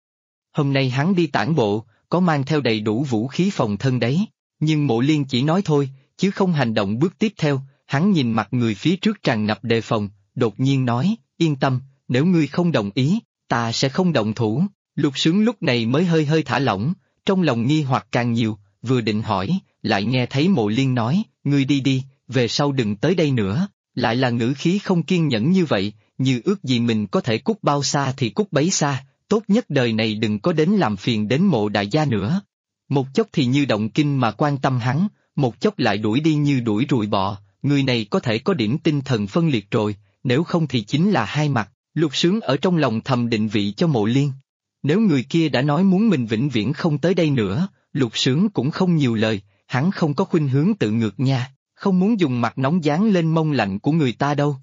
Hôm nay hắn đi tản bộ, có mang theo đầy đủ vũ khí phòng thân đấy, nhưng Mộ Liên chỉ nói thôi, chứ không hành động bước tiếp theo. Hắn nhìn mặt người phía trước tràn ngập đề phòng, đột nhiên nói, yên tâm, nếu ngươi không đồng ý, ta sẽ không động thủ. Lục Sướng lúc này mới hơi thả lỏng, trong lòng nghi hoặc càng nhiều, vừa định hỏi, lại nghe thấy Mộ Liên nói, ngươi đi đi, về sau đừng tới đây nữa, lại là ngữ khí không kiên nhẫn như vậy, như ước gì mình có thể cút bao xa thì cút bấy xa, tốt nhất đời này đừng có đến làm phiền đến Mộ đại gia nữa. Một chốc thì như động kinh mà quan tâm hắn, một chốc lại đuổi đi như đuổi ruồi bọ. Người này có thể có điểm tinh thần phân liệt rồi, nếu không thì chính là hai mặt. Lục Sướng ở trong lòng thầm định vị cho Mộ Liên. Nếu người kia đã nói muốn mình vĩnh viễn không tới đây nữa, Lục Sướng cũng không nhiều lời, hắn không có khuynh hướng tự ngược nha, không muốn dùng mặt nóng dán lên mông lạnh của người ta đâu.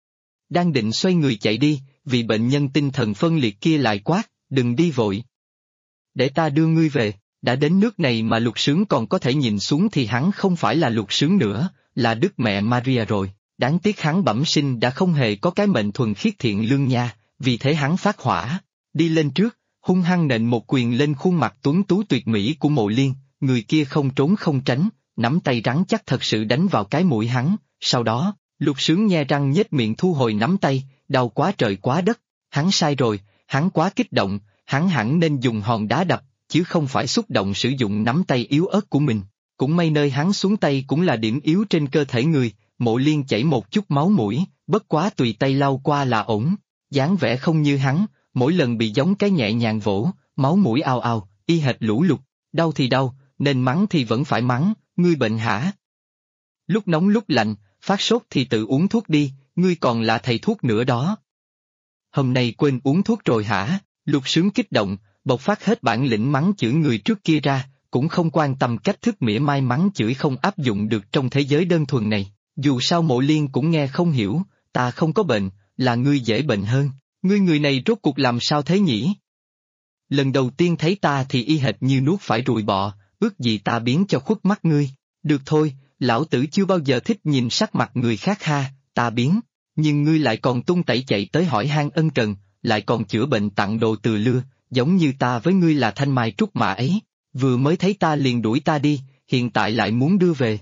Đang định xoay người chạy đi, vì bệnh nhân tinh thần phân liệt kia lại quát, đừng đi vội. Để ta đưa ngươi về, đã đến nước này mà Lục Sướng còn có thể nhìn xuống thì hắn không phải là Lục Sướng nữa. Là Đức Mẹ Maria rồi, đáng tiếc hắn bẩm sinh đã không hề có cái mệnh thuần khiết thiện lương nha, vì thế hắn phát hỏa, đi lên trước, hung hăng nện một quyền lên khuôn mặt tuấn tú tuyệt mỹ của Mộ Liên, người kia không trốn không tránh, nắm tay rắn chắc thật sự đánh vào cái mũi hắn, sau đó, Lục Sướng nhe răng nhếch miệng thu hồi nắm tay, đau quá trời quá đất, hắn sai rồi, hắn quá kích động, hắn hẳn nên dùng hòn đá đập, chứ không phải xúc động sử dụng nắm tay yếu ớt của mình. Cũng may nơi hắn xuống tay cũng là điểm yếu trên cơ thể người, Mộ Liên chảy một chút máu mũi, bất quá tùy tay lau qua là ổn, dáng vẻ không như hắn, mỗi lần bị giống cái nhẹ nhàng vỗ, máu mũi ào ào, y hệt lũ lụt, đau thì đau, nên mắng thì vẫn phải mắng, ngươi bệnh hả? Lúc nóng lúc lạnh, phát sốt thì tự uống thuốc đi, ngươi còn là thầy thuốc nữa đó. Hôm nay quên uống thuốc rồi hả? Lục Sướng kích động, bộc phát hết bản lĩnh mắng chửi người trước kia ra, cũng không quan tâm cách thức mỉa mai mắng chửi không áp dụng được trong thế giới đơn thuần này. Dù sao Mộ Liên cũng nghe không hiểu, ta không có bệnh, là ngươi dễ bệnh hơn, ngươi người này rốt cuộc làm sao thế nhỉ? Lần đầu tiên thấy ta thì y hệt như nuốt phải ruồi bọ, ước gì ta biến cho khuất mắt ngươi. Được thôi, lão tử chưa bao giờ thích nhìn sắc mặt người khác ha, ta biến, nhưng ngươi lại còn tung tẩy chạy tới hỏi han ân cần, lại còn chữa bệnh tặng đồ từ lưa, giống như ta với ngươi là thanh mai trúc mã ấy, vừa mới thấy ta liền đuổi ta đi, hiện tại lại muốn đưa về.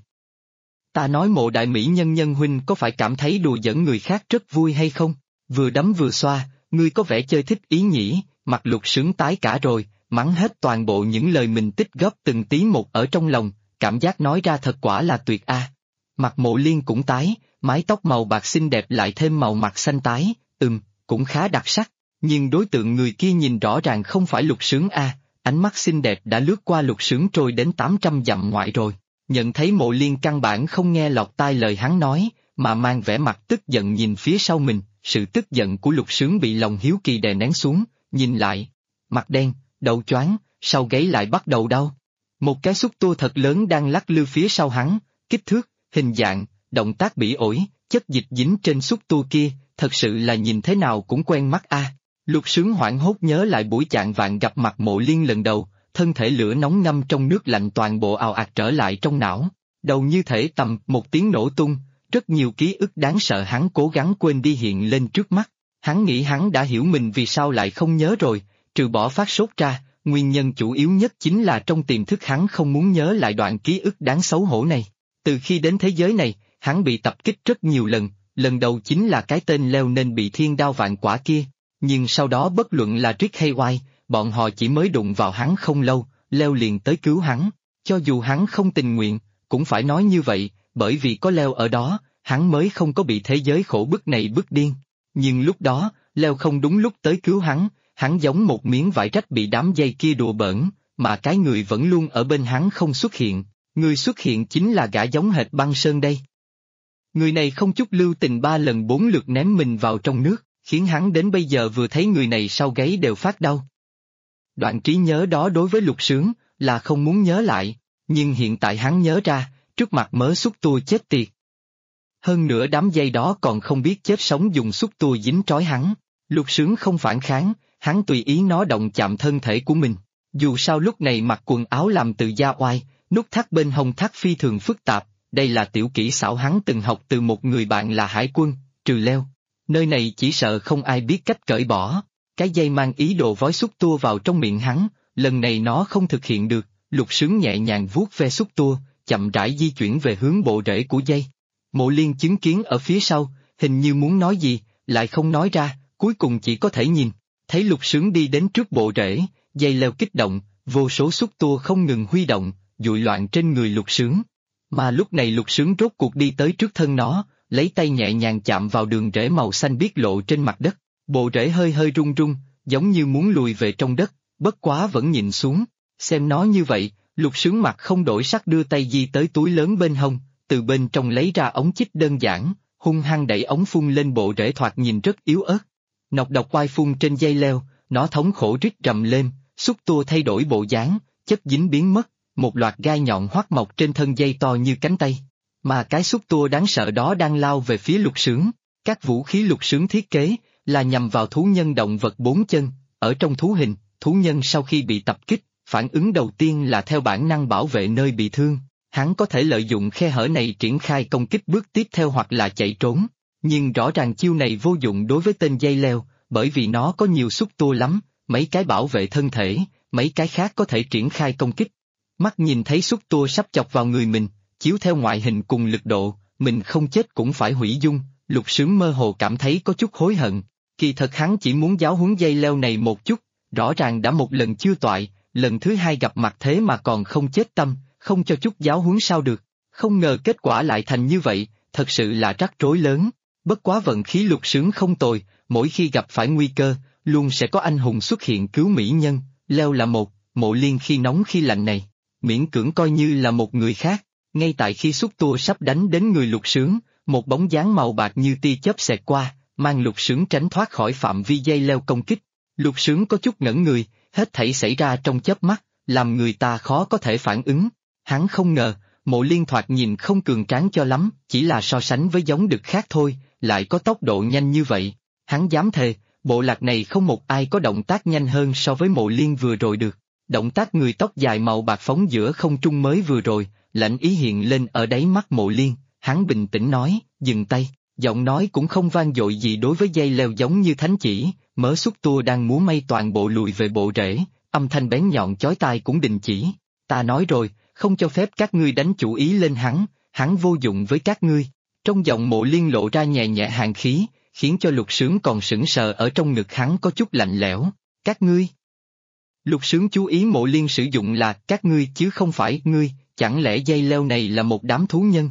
Ta nói Mộ đại mỹ nhân nhân huynh có phải cảm thấy đùa giỡn người khác rất vui hay không? Vừa đấm vừa xoa, ngươi có vẻ chơi thích ý nhỉ, mặt Lục Sướng tái cả rồi, mắng hết toàn bộ những lời mình tích góp từng tí một ở trong lòng, cảm giác nói ra thật quả là tuyệt a. Mặt Mộ Liên cũng tái, mái tóc màu bạc xinh đẹp lại thêm màu mặt xanh tái, cũng khá đặc sắc, nhưng đối tượng người kia nhìn rõ ràng không phải Lục Sướng a, ánh mắt xinh đẹp đã lướt qua Lục Sướng trôi đến 800 dặm ngoại rồi. Nhận thấy Mộ Liên căn bản không nghe lọt tai lời hắn nói, mà mang vẻ mặt tức giận nhìn phía sau mình, sự tức giận của Lục Sướng bị lòng hiếu kỳ đè nén xuống, nhìn lại, mặt đen, đầu choáng, sau gáy lại bắt đầu đau. Một cái xúc tua thật lớn đang lắc lư phía sau hắn, kích thước, hình dạng, động tác bỉ ổi, chất dịch dính trên xúc tua kia, thật sự là nhìn thế nào cũng quen mắt a. Lục Sướng hoảng hốt nhớ lại buổi chạng vạng gặp mặt Mộ Liên lần đầu, thân thể lửa nóng ngâm trong nước lạnh toàn bộ ào ạt trở lại trong não, đầu như thể tầm một tiếng nổ tung, rất nhiều ký ức đáng sợ hắn cố gắng quên đi hiện lên trước mắt, hắn nghĩ hắn đã hiểu mình vì sao lại không nhớ rồi, trừ bỏ phát sốt ra, nguyên nhân chủ yếu nhất chính là trong tiềm thức hắn không muốn nhớ lại đoạn ký ức đáng xấu hổ này. Từ khi đến thế giới này, hắn bị tập kích rất nhiều lần, lần đầu chính là cái tên leo nên bị thiên đao vạn quả kia, nhưng sau đó bất luận là Rick hay White, bọn họ chỉ mới đụng vào hắn không lâu, leo liền tới cứu hắn, cho dù hắn không tình nguyện, cũng phải nói như vậy, bởi vì có leo ở đó, hắn mới không có bị thế giới khổ bức này bức điên. Nhưng lúc đó, leo không đúng lúc tới cứu hắn giống một miếng vải rách bị đám dây kia đùa bỡn, mà cái người vẫn luôn ở bên hắn không xuất hiện, người xuất hiện chính là gã giống hệt Băng Sơn đây. Người này không chút lưu tình 3 lần 4 lượt ném mình vào trong nước, khiến hắn đến bây giờ vừa thấy người này sau gáy đều phát đau. Đoạn trí nhớ đó đối với Lục Sướng là không muốn nhớ lại, nhưng hiện tại hắn nhớ ra, trước mặt mớ xúc tua chết tiệt. Hơn nữa đám dây đó còn không biết chết sống dùng xúc tua dính trói hắn, Lục Sướng không phản kháng, hắn tùy ý nó động chạm thân thể của mình. Dù sao lúc này mặc quần áo làm từ da oai, nút thắt bên hông thắt phi thường phức tạp, đây là tiểu kỹ xảo hắn từng học từ một người bạn là hải quân, trừ leo. Nơi này chỉ sợ không ai biết cách cởi bỏ. Cái dây mang ý đồ vói xúc tua vào trong miệng hắn, lần này nó không thực hiện được, Lục Sướng nhẹ nhàng vuốt ve xúc tua, chậm rãi di chuyển về hướng bộ rễ của dây. Mộ Liên chứng kiến ở phía sau, hình như muốn nói gì, lại không nói ra, cuối cùng chỉ có thể nhìn, thấy Lục Sướng đi đến trước bộ rễ, dây leo kích động, vô số xúc tua không ngừng huy động, dụi loạn trên người Lục Sướng. Mà lúc này Lục Sướng rốt cuộc đi tới trước thân nó, lấy tay nhẹ nhàng chạm vào đường rễ màu xanh biếc lộ trên mặt đất. Bộ rễ hơi hơi rung rung, giống như muốn lùi về trong đất, bất quá vẫn nhìn xuống, xem nó như vậy, Lục Sướng mặt không đổi sắc đưa tay di tới túi lớn bên hông, từ bên trong lấy ra ống chích đơn giản, hung hăng đẩy ống phun lên bộ rễ thoạt nhìn rất yếu ớt. Nọc độc oai phun trên dây leo, nó thống khổ rít rầm lên, xúc tua thay đổi bộ dáng, chất dính biến mất, một loạt gai nhọn hoắt mọc trên thân dây to như cánh tay. Mà cái xúc tua đáng sợ đó đang lao về phía Lục Sướng, các vũ khí Lục Sướng thiết kế là nhằm vào thú nhân động vật 4 chân, ở trong thú hình, thú nhân sau khi bị tập kích, phản ứng đầu tiên là theo bản năng bảo vệ nơi bị thương, hắn có thể lợi dụng khe hở này triển khai công kích bước tiếp theo hoặc là chạy trốn, nhưng rõ ràng chiêu này vô dụng đối với tên dây leo, bởi vì nó có nhiều xúc tua lắm, mấy cái bảo vệ thân thể, mấy cái khác có thể triển khai công kích. Mắt nhìn thấy xúc tua sắp chọc vào người mình, chiếu theo ngoại hình cùng lực độ, mình không chết cũng phải hủy dung, Lục Sướng mơ hồ cảm thấy có chút hối hận. Kỳ thật hắn chỉ muốn giáo huấn dây leo này một chút, rõ ràng đã một lần chưa toại, lần thứ hai gặp mặt thế mà còn không chết tâm, không cho chút giáo huấn sao được. Không ngờ kết quả lại thành như vậy, thật sự là rắc rối lớn. Bất quá vận khí Lục Sướng không tồi, mỗi khi gặp phải nguy cơ, luôn sẽ có anh hùng xuất hiện cứu mỹ nhân, leo là một, Mộ Liên khi nóng khi lạnh này, miễn cưỡng coi như là một người khác. Ngay tại khi xúc tua sắp đánh đến người Lục Sướng, một bóng dáng màu bạc như tia chớp xẹt qua, mang Lục Sướng tránh thoát khỏi phạm vi dây leo công kích. Lục Sướng có chút ngẩn người, hết thảy xảy ra trong chớp mắt, làm người ta khó có thể phản ứng. Hắn không ngờ, Mộ Liên thoạt nhìn không cường tráng cho lắm, chỉ là so sánh với giống đực khác thôi, lại có tốc độ nhanh như vậy. Hắn dám thề, bộ lạc này không một ai có động tác nhanh hơn so với Mộ Liên vừa rồi được. Động tác người tóc dài màu bạc phóng giữa không trung mới vừa rồi, lạnh ý hiện lên ở đáy mắt Mộ Liên, hắn bình tĩnh nói, dừng tay, giọng nói cũng không vang dội gì đối với dây leo giống như thánh chỉ, mớ xúc tua đang múa may toàn bộ lùi về bộ rễ, âm thanh bén nhọn chói tai cũng đình chỉ. Ta nói rồi, không cho phép các ngươi đánh chủ ý lên hắn vô dụng với các ngươi. Trong giọng Mộ Liên lộ ra nhẹ nhẹ hàn khí, khiến cho Lục Sướng còn sững sờ ở trong ngực hắn có chút lạnh lẽo. Các ngươi. Lục Sướng chú ý Mộ Liên sử dụng là các ngươi chứ không phải ngươi, chẳng lẽ dây leo này là một đám thú nhân?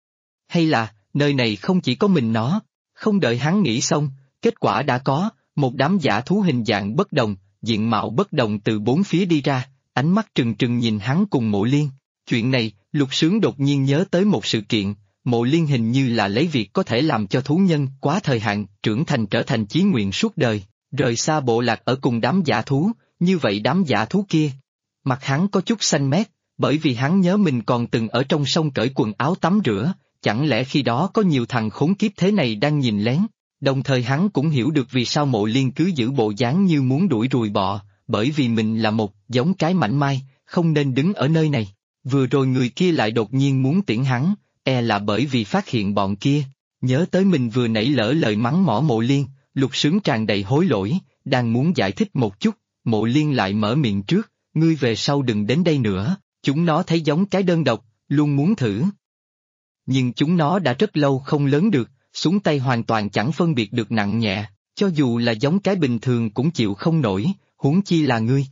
Hay là, nơi này không chỉ có mình nó? Không đợi hắn nghĩ xong, kết quả đã có, một đám dã thú hình dạng bất đồng, diện mạo bất đồng từ bốn phía đi ra, ánh mắt trừng trừng nhìn hắn cùng Mộ Liên. Chuyện này, Lục Sướng đột nhiên nhớ tới một sự kiện, Mộ Liên hình như là lấy việc có thể làm cho thú nhân quá thời hạn, trưởng thành trở thành chí nguyện suốt đời, rời xa bộ lạc ở cùng đám dã thú, như vậy đám dã thú kia. Mặt hắn có chút xanh mét, bởi vì hắn nhớ mình còn từng ở trong sông cởi quần áo tắm rửa, chẳng lẽ khi đó có nhiều thằng khốn kiếp thế này đang nhìn lén. Đồng thời hắn cũng hiểu được vì sao Mộ Liên cứ giữ bộ dáng như muốn đuổi ruồi bọ, bởi vì mình là một giống cái mảnh mai, không nên đứng ở nơi này. Vừa rồi người kia lại đột nhiên muốn tiễn hắn, là bởi vì phát hiện bọn kia. Nhớ tới mình vừa nãy lỡ lời mắng mỏ Mộ Liên, Lục Sướng tràn đầy hối lỗi, đang muốn giải thích một chút, Mộ Liên lại mở miệng trước, ngươi về sau đừng đến đây nữa, chúng nó thấy giống cái đơn độc, luôn muốn thử. Nhưng chúng nó đã rất lâu không lớn được, xuống tay hoàn toàn chẳng phân biệt được nặng nhẹ, cho dù là giống cái bình thường cũng chịu không nổi, huống chi là ngươi.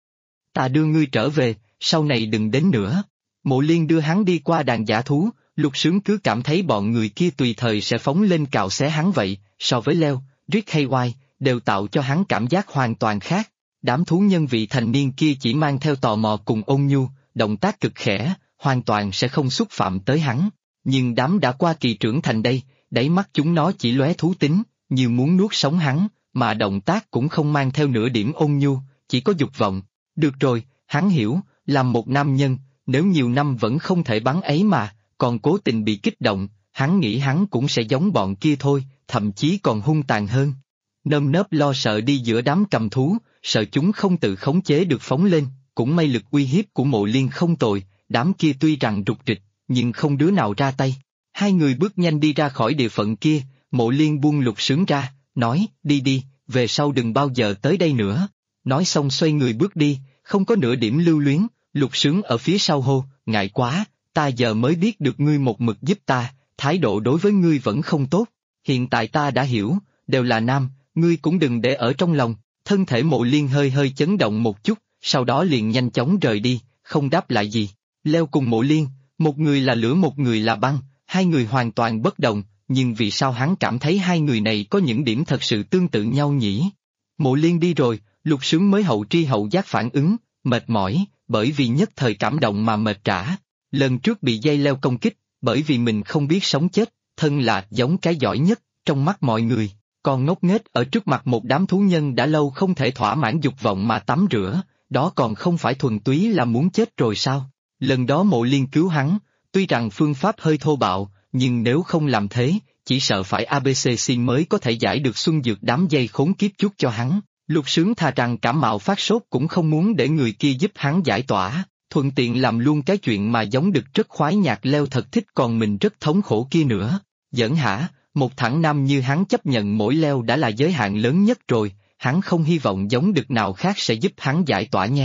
Ta đưa ngươi trở về, sau này đừng đến nữa. Mộ Liên đưa hắn đi qua đàn dã thú, Lục Sướng cứ cảm thấy bọn người kia tùy thời sẽ phóng lên cào xé hắn vậy, so với leo, Rick hay White, đều tạo cho hắn cảm giác hoàn toàn khác. Đám thú nhân vị thành niên kia chỉ mang theo tò mò cùng ôn nhu, động tác cực khẽ, hoàn toàn sẽ không xúc phạm tới hắn. Nhưng đám đã qua kỳ trưởng thành đây, đáy mắt chúng nó chỉ lóe thú tính, như muốn nuốt sống hắn, mà động tác cũng không mang theo nửa điểm ôn nhu, chỉ có dục vọng. Được rồi, hắn hiểu, làm một nam nhân, nếu nhiều năm vẫn không thể bắn ấy mà, còn cố tình bị kích động, hắn nghĩ hắn cũng sẽ giống bọn kia thôi, thậm chí còn hung tàn hơn. Nơm nớp lo sợ đi giữa đám cầm thú, sợ chúng không tự khống chế được phóng lên, cũng may lực uy hiếp của Mộ Liên không tồi, đám kia tuy rằng rụt rịch, nhưng không đứa nào ra tay. Hai người bước nhanh đi ra khỏi địa phận kia, Mộ Liên buông Lục Sướng ra, nói, đi đi, về sau đừng bao giờ tới đây nữa. Nói xong xoay người bước đi, không có nửa điểm lưu luyến, Lục Sướng ở phía sau hô, ngại quá, ta giờ mới biết được ngươi một mực giúp ta, thái độ đối với ngươi vẫn không tốt, hiện tại ta đã hiểu, đều là nam, ngươi cũng đừng để ở trong lòng. Thân thể Mộ Liên hơi hơi chấn động một chút, sau đó liền nhanh chóng rời đi, không đáp lại gì. Leo cùng Mộ Liên, một người là lửa một người là băng, hai người hoàn toàn bất đồng, nhưng vì sao hắn cảm thấy hai người này có những điểm thật sự tương tự nhau nhỉ? Mộ Liên đi rồi, Lục Sướng mới hậu tri hậu giác phản ứng, mệt mỏi, bởi vì nhất thời cảm động mà mệt trả. Lần trước bị dây leo công kích, bởi vì mình không biết sống chết, thân là giống cái giỏi nhất, trong mắt mọi người, còn ngốc nghếch ở trước mặt một đám thú nhân đã lâu không thể thỏa mãn dục vọng mà tắm rửa, đó còn không phải thuần túy là muốn chết rồi sao? Lần đó Mộ Liên cứu hắn, tuy rằng phương pháp hơi thô bạo, nhưng nếu không làm thế, chỉ sợ phải ABCC mới có thể giải được xuân dược đám dây khốn kiếp chút cho hắn. Lục Sướng thà rằng cảm mạo phát sốt cũng không muốn để người kia giúp hắn giải tỏa, thuận tiện làm luôn cái chuyện mà giống đực rất khoái nhạc leo thật thích còn mình rất thống khổ kia nữa. Giỡn hả, một thẳng nam như hắn chấp nhận mỗi leo đã là giới hạn lớn nhất rồi, hắn không hy vọng giống đực nào khác sẽ giúp hắn giải tỏa nhé.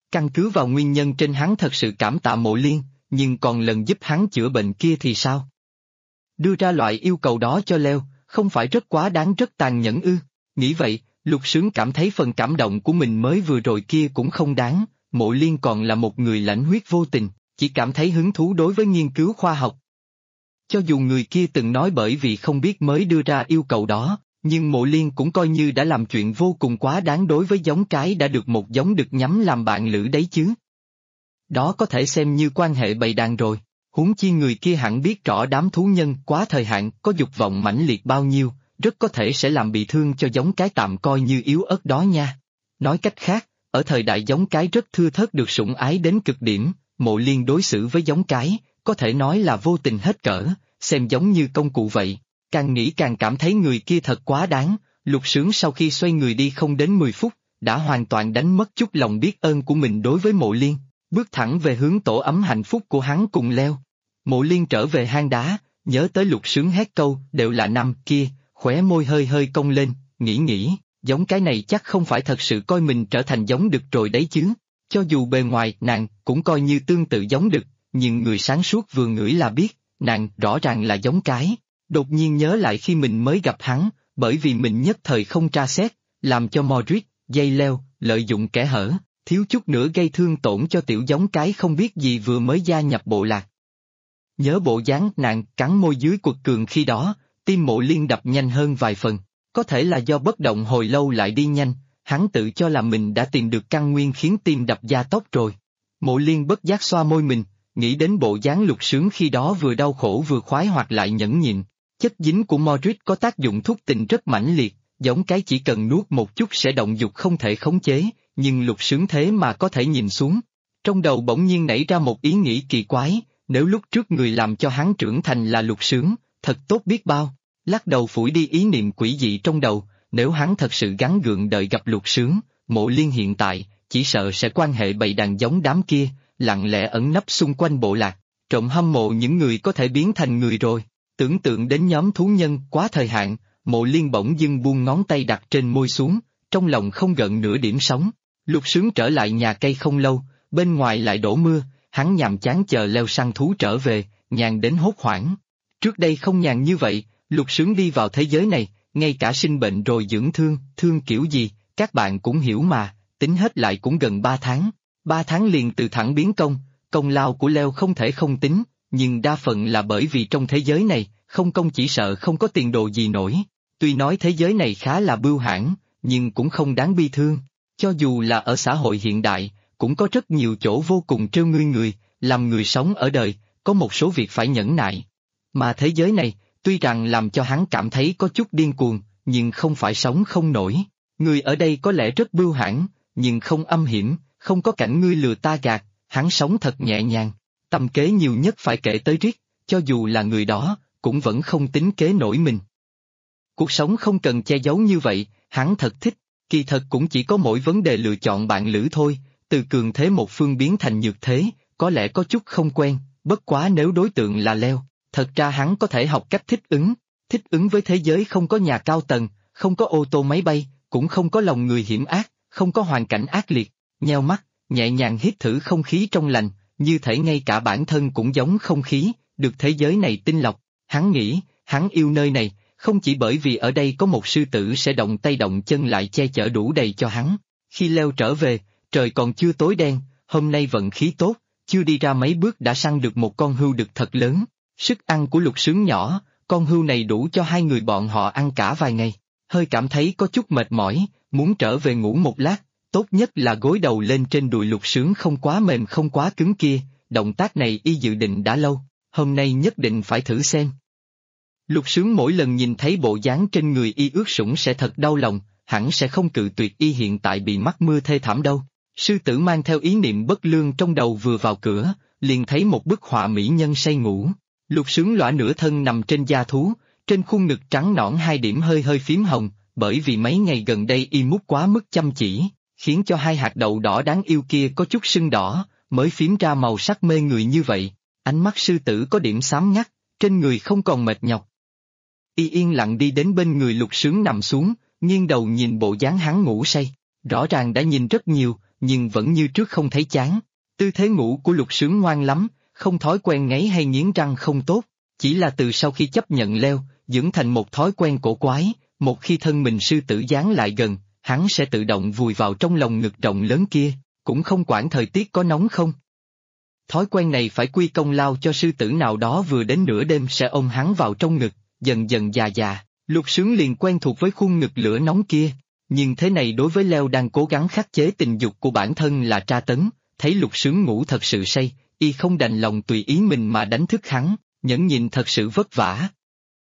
Căn cứ vào nguyên nhân trên hắn thật sự cảm tạ Mộ Liên, nhưng còn lần giúp hắn chữa bệnh kia thì sao? Đưa ra loại yêu cầu đó cho Leo, không phải rất quá đáng rất tàn nhẫn ư? Nghĩ vậy, Lục Sướng cảm thấy phần cảm động của mình mới vừa rồi kia cũng không đáng, Mộ Liên còn là một người lãnh huyết vô tình, chỉ cảm thấy hứng thú đối với nghiên cứu khoa học. Cho dù người kia từng nói bởi vì không biết mới đưa ra yêu cầu đó, nhưng Mộ Liên cũng coi như đã làm chuyện vô cùng quá đáng đối với giống cái đã được một giống được nhắm làm bạn lữ đấy chứ. Đó có thể xem như quan hệ bầy đàn rồi, huống chi người kia hẳn biết rõ đám thú nhân quá thời hạn có dục vọng mãnh liệt bao nhiêu, rất có thể sẽ làm bị thương cho giống cái tạm coi như yếu ớt đó nha. Nói cách khác, ở thời đại giống cái rất thưa thớt được sủng ái đến cực điểm, Mộ Liên đối xử với giống cái, có thể nói là vô tình hết cỡ, xem giống như công cụ vậy. Càng nghĩ càng cảm thấy người kia thật quá đáng, Lục Sướng sau khi xoay người đi không đến 10 phút, đã hoàn toàn đánh mất chút lòng biết ơn của mình đối với Mộ Liên, bước thẳng về hướng tổ ấm hạnh phúc của hắn cùng Leo. Mộ Liên trở về hang đá, nhớ tới Lục Sướng hét câu đều là năm kia, khóe môi hơi hơi cong lên, nghĩ, giống cái này chắc không phải thật sự coi mình trở thành giống đực rồi đấy chứ. Cho dù bề ngoài nàng cũng coi như tương tự giống đực, nhưng người sáng suốt vừa ngửi là biết, nàng rõ ràng là giống cái. Đột nhiên nhớ lại khi mình mới gặp hắn, bởi vì mình nhất thời không tra xét, làm cho Modric, dây leo, lợi dụng kẽ hở, thiếu chút nữa gây thương tổn cho tiểu giống cái không biết gì vừa mới gia nhập bộ lạc. Nhớ bộ dáng nàng cắn môi dưới quật cường khi đó, tim Mộ Liên đập nhanh hơn vài phần, có thể là do bất động hồi lâu lại đi nhanh, hắn tự cho là mình đã tìm được căn nguyên khiến tim đập gia tốc rồi. Mộ Liên bất giác xoa môi mình, nghĩ đến bộ dáng Lục Sướng khi đó vừa đau khổ vừa khoái hoặc lại nhẫn nhịn. Chất dính của Modric có tác dụng thúc tình rất mãnh liệt, giống cái chỉ cần nuốt một chút sẽ động dục không thể khống chế, nhưng Lục Sướng thế mà có thể nhìn xuống. Trong đầu bỗng nhiên nảy ra một ý nghĩ kỳ quái, nếu lúc trước người làm cho hắn trưởng thành là Lục Sướng, thật tốt biết bao. Lắc đầu phủi đi ý niệm quỷ dị trong đầu, nếu hắn thật sự gắng gượng đợi gặp Lục Sướng, Mộ Liên hiện tại, chỉ sợ sẽ quan hệ bầy đàn giống đám kia, lặng lẽ ẩn nấp xung quanh bộ lạc, trộm hâm mộ những người có thể biến thành người rồi. Tưởng tượng đến nhóm thú nhân quá thời hạn, Mộ Liên bỗng dưng buông ngón tay đặt trên môi xuống, trong lòng không gợn nửa điểm sóng. Lục Sướng trở lại nhà cây không lâu, bên ngoài lại đổ mưa, hắn nhàm chán chờ Leo săn thú trở về, nhàn đến hốt hoảng. Trước đây không nhàn như vậy, Lục Sướng đi vào thế giới này, ngay cả sinh bệnh rồi dưỡng thương kiểu gì, các bạn cũng hiểu mà, tính hết lại cũng gần 3 tháng. 3 tháng liền từ thẳng biến công lao của Leo không thể không tính, nhưng đa phần là bởi vì trong thế giới này, không công chỉ sợ không có tiền đồ gì nổi. Tuy nói thế giới này khá là bưu hãn, nhưng cũng không đáng bi thương. Cho dù là ở xã hội hiện đại, cũng có rất nhiều chỗ vô cùng trêu ngươi người, làm người sống ở đời, có một số việc phải nhẫn nại. Mà thế giới này, tuy rằng làm cho hắn cảm thấy có chút điên cuồng, nhưng không phải sống không nổi. Người ở đây có lẽ rất bưu hãn, nhưng không âm hiểm, không có cảnh ngươi lừa ta gạt, hắn sống thật nhẹ nhàng. Tâm kế nhiều nhất phải kể tới Rick, cho dù là người đó, cũng vẫn không tính kế nổi mình. Cuộc sống không cần che giấu như vậy, hắn thật thích, kỳ thật cũng chỉ có mỗi vấn đề lựa chọn bạn lữ thôi, từ cường thế một phương biến thành nhược thế, có lẽ có chút không quen, bất quá nếu đối tượng là Leo, thật ra hắn có thể học cách thích ứng với thế giới không có nhà cao tầng, không có ô tô máy bay, cũng không có lòng người hiểm ác, không có hoàn cảnh ác liệt, nheo mắt, nhẹ nhàng hít thử không khí trong lành, như thể ngay cả bản thân cũng giống không khí, được thế giới này tinh lọc. Hắn nghĩ, hắn yêu nơi này, không chỉ bởi vì ở đây có một sư tử sẽ động tay động chân lại che chở đủ đầy cho hắn. Khi Leo trở về, trời còn chưa tối đen, hôm nay vận khí tốt, chưa đi ra mấy bước đã săn được một con hươu đực thật lớn. Sức ăn của Lục Sướng nhỏ, con hươu này đủ cho hai người bọn họ ăn cả vài ngày. Hơi cảm thấy có chút mệt mỏi, muốn trở về ngủ một lát, tốt nhất là gối đầu lên trên đùi Lục Sướng không quá mềm không quá cứng kia, động tác này y dự định đã lâu, hôm nay nhất định phải thử xem. Lục Sướng mỗi lần nhìn thấy bộ dáng trên người y ướt sũng sẽ thật đau lòng, hẳn sẽ không cự tuyệt y hiện tại bị mắc mưa thê thảm đâu. Sư tử mang theo ý niệm bất lương trong đầu vừa vào cửa, liền thấy một bức họa mỹ nhân say ngủ. Lục Sướng lõa nửa thân nằm trên da thú, trên khuôn ngực trắng nõn hai điểm hơi hơi phím hồng, bởi vì mấy ngày gần đây y mút quá mức chăm chỉ, khiến cho hai hạt đậu đỏ đáng yêu kia có chút sưng đỏ, mới phím ra màu sắc mê người như vậy. Ánh mắt sư tử có điểm xám ngắt, trên người không còn mệt nhọc. Y yên lặng đi đến bên người Lục Sướng nằm xuống, nghiêng đầu nhìn bộ dáng hắn ngủ say, rõ ràng đã nhìn rất nhiều, nhưng vẫn như trước không thấy chán. Tư thế ngủ của Lục Sướng ngoan lắm, không thói quen ngáy hay nghiến răng không tốt, chỉ là từ sau khi chấp nhận leo, dưỡng thành một thói quen cổ quái, một khi thân mình sư tử dán lại gần, hắn sẽ tự động vùi vào trong lồng ngực rộng lớn kia, cũng không quản thời tiết có nóng không. Thói quen này phải quy công lao cho sư tử nào đó vừa đến nửa đêm sẽ ôm hắn vào trong ngực, dần dần già già, Lục Sướng liền quen thuộc với khuôn ngực lửa nóng kia, nhưng thế này đối với Leo đang cố gắng khắc chế tình dục của bản thân là tra tấn, thấy Lục Sướng ngủ thật sự say, y không đành lòng tùy ý mình mà đánh thức hắn, nhẫn nhịn thật sự vất vả.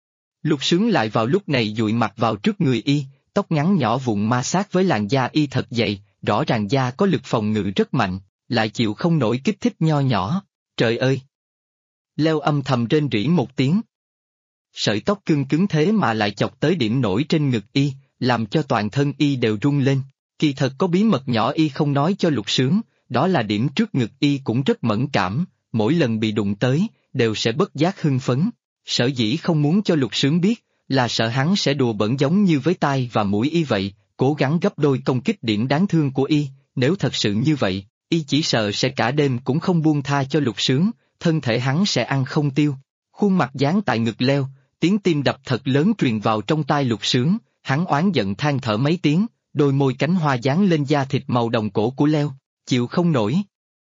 Lục Sướng lại vào lúc này dụi mặt vào trước người y, tóc ngắn nhỏ vụn ma sát với làn da y thật dày, rõ ràng da có lực phòng ngự rất mạnh, lại chịu không nổi kích thích nho nhỏ, trời ơi! Leo âm thầm rên rỉ một tiếng. Sợi tóc cưng cứng thế mà lại chọc tới điểm nổi trên ngực y, làm cho toàn thân y đều rung lên, kỳ thật có bí mật nhỏ y không nói cho Lục Sướng, đó là điểm trước ngực y cũng rất mẫn cảm, mỗi lần bị đụng tới, đều sẽ bất giác hưng phấn, sở dĩ không muốn cho Lục Sướng biết, là sợ hắn sẽ đùa bẩn giống như với tai và mũi y vậy, cố gắng gấp đôi công kích điểm đáng thương của y, nếu thật sự như vậy, y chỉ sợ sẽ cả đêm cũng không buông tha cho Lục Sướng, thân thể hắn sẽ ăn không tiêu. Khuôn mặt dán tại ngực Leo, tiếng tim đập thật lớn truyền vào trong tai Lục Sướng, hắn oán giận than thở mấy tiếng, đôi môi cánh hoa dán lên da thịt màu đồng cổ của Leo, chịu không nổi.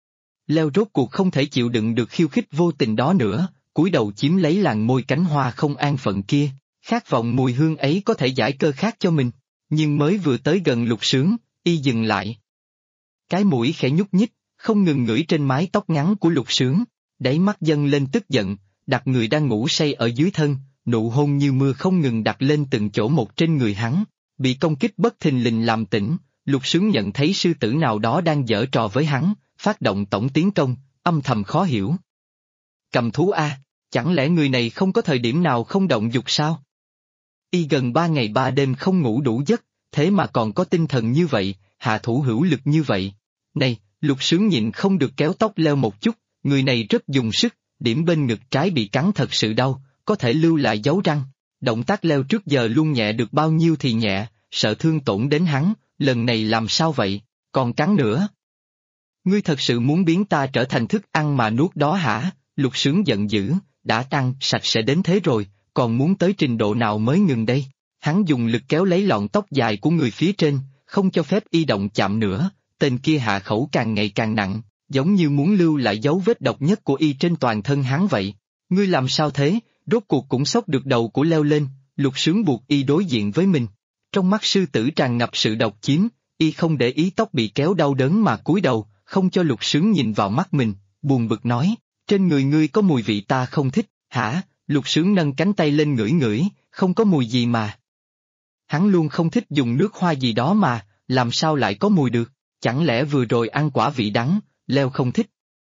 Leo rốt cuộc không thể chịu đựng được khiêu khích vô tình đó nữa, cúi đầu chiếm lấy làn môi cánh hoa không an phận kia, khát vọng mùi hương ấy có thể giải cơ khát cho mình, nhưng mới vừa tới gần Lục Sướng, y dừng lại. Cái mũi khẽ nhúc nhích, không ngừng ngửi trên mái tóc ngắn của Lục Sướng, đáy mắt dâng lên tức giận, đặt người đang ngủ say ở dưới thân, nụ hôn như mưa không ngừng đặt lên từng chỗ một trên người hắn, bị công kích bất thình lình làm tỉnh, Lục Sướng nhận thấy sư tử nào đó đang giở trò với hắn, phát động tổng tiến công, âm thầm khó hiểu. Cầm thú A, chẳng lẽ người này không có thời điểm nào không động dục sao? Y gần 3 ngày 3 đêm không ngủ đủ giấc, thế mà còn có tinh thần như vậy, hạ thủ hữu lực như vậy. Này, Lục Sướng nhịn không được kéo tóc Leo một chút, người này rất dùng sức, điểm bên ngực trái bị cắn thật sự đau, có thể lưu lại dấu răng. Động tác Leo trước giờ luôn nhẹ được bao nhiêu thì nhẹ, sợ thương tổn đến hắn, lần này làm sao vậy, còn cắn nữa. Ngươi thật sự muốn biến ta trở thành thức ăn mà nuốt đó hả? Lục Sướng giận dữ, đã ăn sạch sẽ đến thế rồi, còn muốn tới trình độ nào mới ngừng đây? Hắn dùng lực kéo lấy lọn tóc dài của người phía trên, không cho phép y động chạm nữa, tên kia hạ khẩu càng ngày càng nặng, giống như muốn lưu lại dấu vết độc nhất của y trên toàn thân hắn vậy. Ngươi làm sao thế? Rốt cuộc cũng xốc được đầu của Leo lên, Lục Sướng buộc y đối diện với mình. Trong mắt sư tử tràn ngập sự độc chiếm, y không để ý tóc bị kéo đau đớn mà cúi đầu, không cho Lục Sướng nhìn vào mắt mình, buồn bực nói, trên người ngươi có mùi vị ta không thích, hả? Lục Sướng nâng cánh tay lên ngửi ngửi, không có mùi gì mà. Hắn luôn không thích dùng nước hoa gì đó mà, làm sao lại có mùi được, chẳng lẽ vừa rồi ăn quả vị đắng, Leo không thích.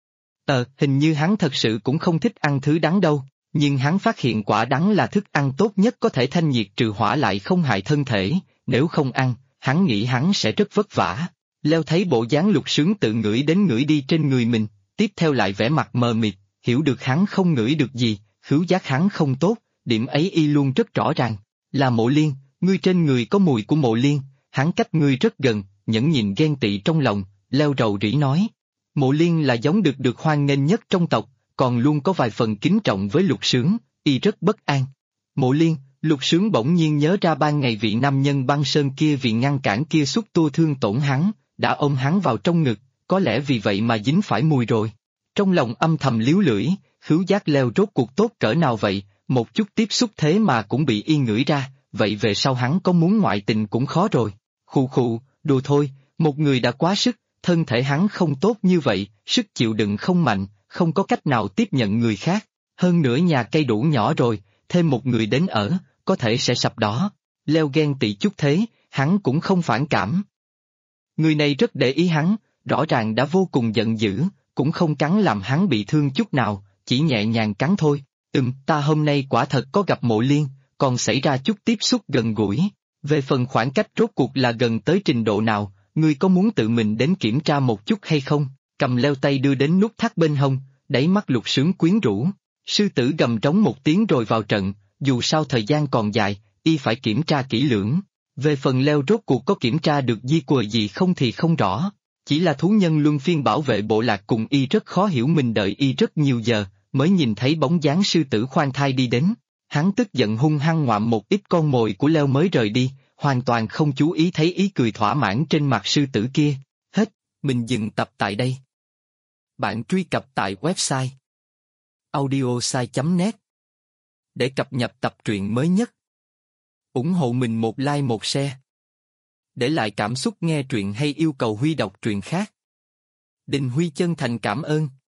Hình như hắn thật sự cũng không thích ăn thứ đắng đâu, nhưng hắn phát hiện quả đắng là thức ăn tốt nhất có thể thanh nhiệt trừ hỏa lại không hại thân thể, nếu không ăn, hắn nghĩ hắn sẽ rất vất vả. Leo thấy bộ dáng Lục Sướng tự ngửi đến ngửi đi trên người mình, tiếp theo lại vẻ mặt mờ mịt, hiểu được hắn không ngửi được gì, khứu giác hắn không tốt, điểm ấy y luôn rất rõ ràng, là Mộ Liên, ngươi trên người có mùi của Mộ Liên, hắn cách ngươi rất gần, nhẫn nhịn ghen tị trong lòng, Leo rầu rĩ nói. Mộ Liên là giống được hoan nghênh nhất trong tộc, còn luôn có vài phần kính trọng với Lục Sướng, y rất bất an. Mộ Liên, Lục Sướng bỗng nhiên nhớ ra ban ngày vị nam nhân băng sơn kia vì ngăn cản kia xúc tua thương tổn hắn, đã ôm hắn vào trong ngực, có lẽ vì vậy mà dính phải mùi rồi. Trong lòng âm thầm líu lưỡi, khứu giác Leo rốt cuộc tốt cỡ nào vậy, một chút tiếp xúc thế mà cũng bị y ngửi ra, vậy về sau hắn có muốn ngoại tình cũng khó rồi. Khụ khụ, đùa thôi, một người đã quá sức, thân thể hắn không tốt như vậy, sức chịu đựng không mạnh, không có cách nào tiếp nhận người khác, hơn nữa nhà cây đủ nhỏ rồi, thêm một người đến ở, có thể sẽ sập đó. Leo ghen tị chút thế, hắn cũng không phản cảm. Người này rất để ý hắn, rõ ràng đã vô cùng giận dữ, cũng không cắn làm hắn bị thương chút nào, chỉ nhẹ nhàng cắn thôi. Ta hôm nay quả thật có gặp Mộ Liên, còn xảy ra chút tiếp xúc gần gũi. Về phần khoảng cách rốt cuộc là gần tới trình độ nào, ngươi có muốn tự mình đến kiểm tra một chút hay không? Cầm Leo tay đưa đến nút thắt bên hông, đáy mắt Lục Sướng quyến rũ. Sư tử gầm trống một tiếng rồi vào trận, dù sao thời gian còn dài, y phải kiểm tra kỹ lưỡng. Về phần Leo rốt cuộc có kiểm tra được di quờ gì không thì không rõ. Chỉ là thú nhân luân phiên bảo vệ bộ lạc cùng y rất khó hiểu, mình đợi y rất nhiều giờ, mới nhìn thấy bóng dáng sư tử khoan thai đi đến. Hắn tức giận hung hăng ngoạm một ít con mồi của Leo mới rời đi, hoàn toàn không chú ý thấy ý cười thỏa mãn trên mặt sư tử kia. Hết, mình dừng tập tại đây. Bạn truy cập tại website audiosai.net để cập nhật tập truyện mới nhất. Ủng hộ mình một like một share. Để lại cảm xúc nghe truyện hay yêu cầu Huy đọc truyện khác. Đình Huy chân thành cảm ơn.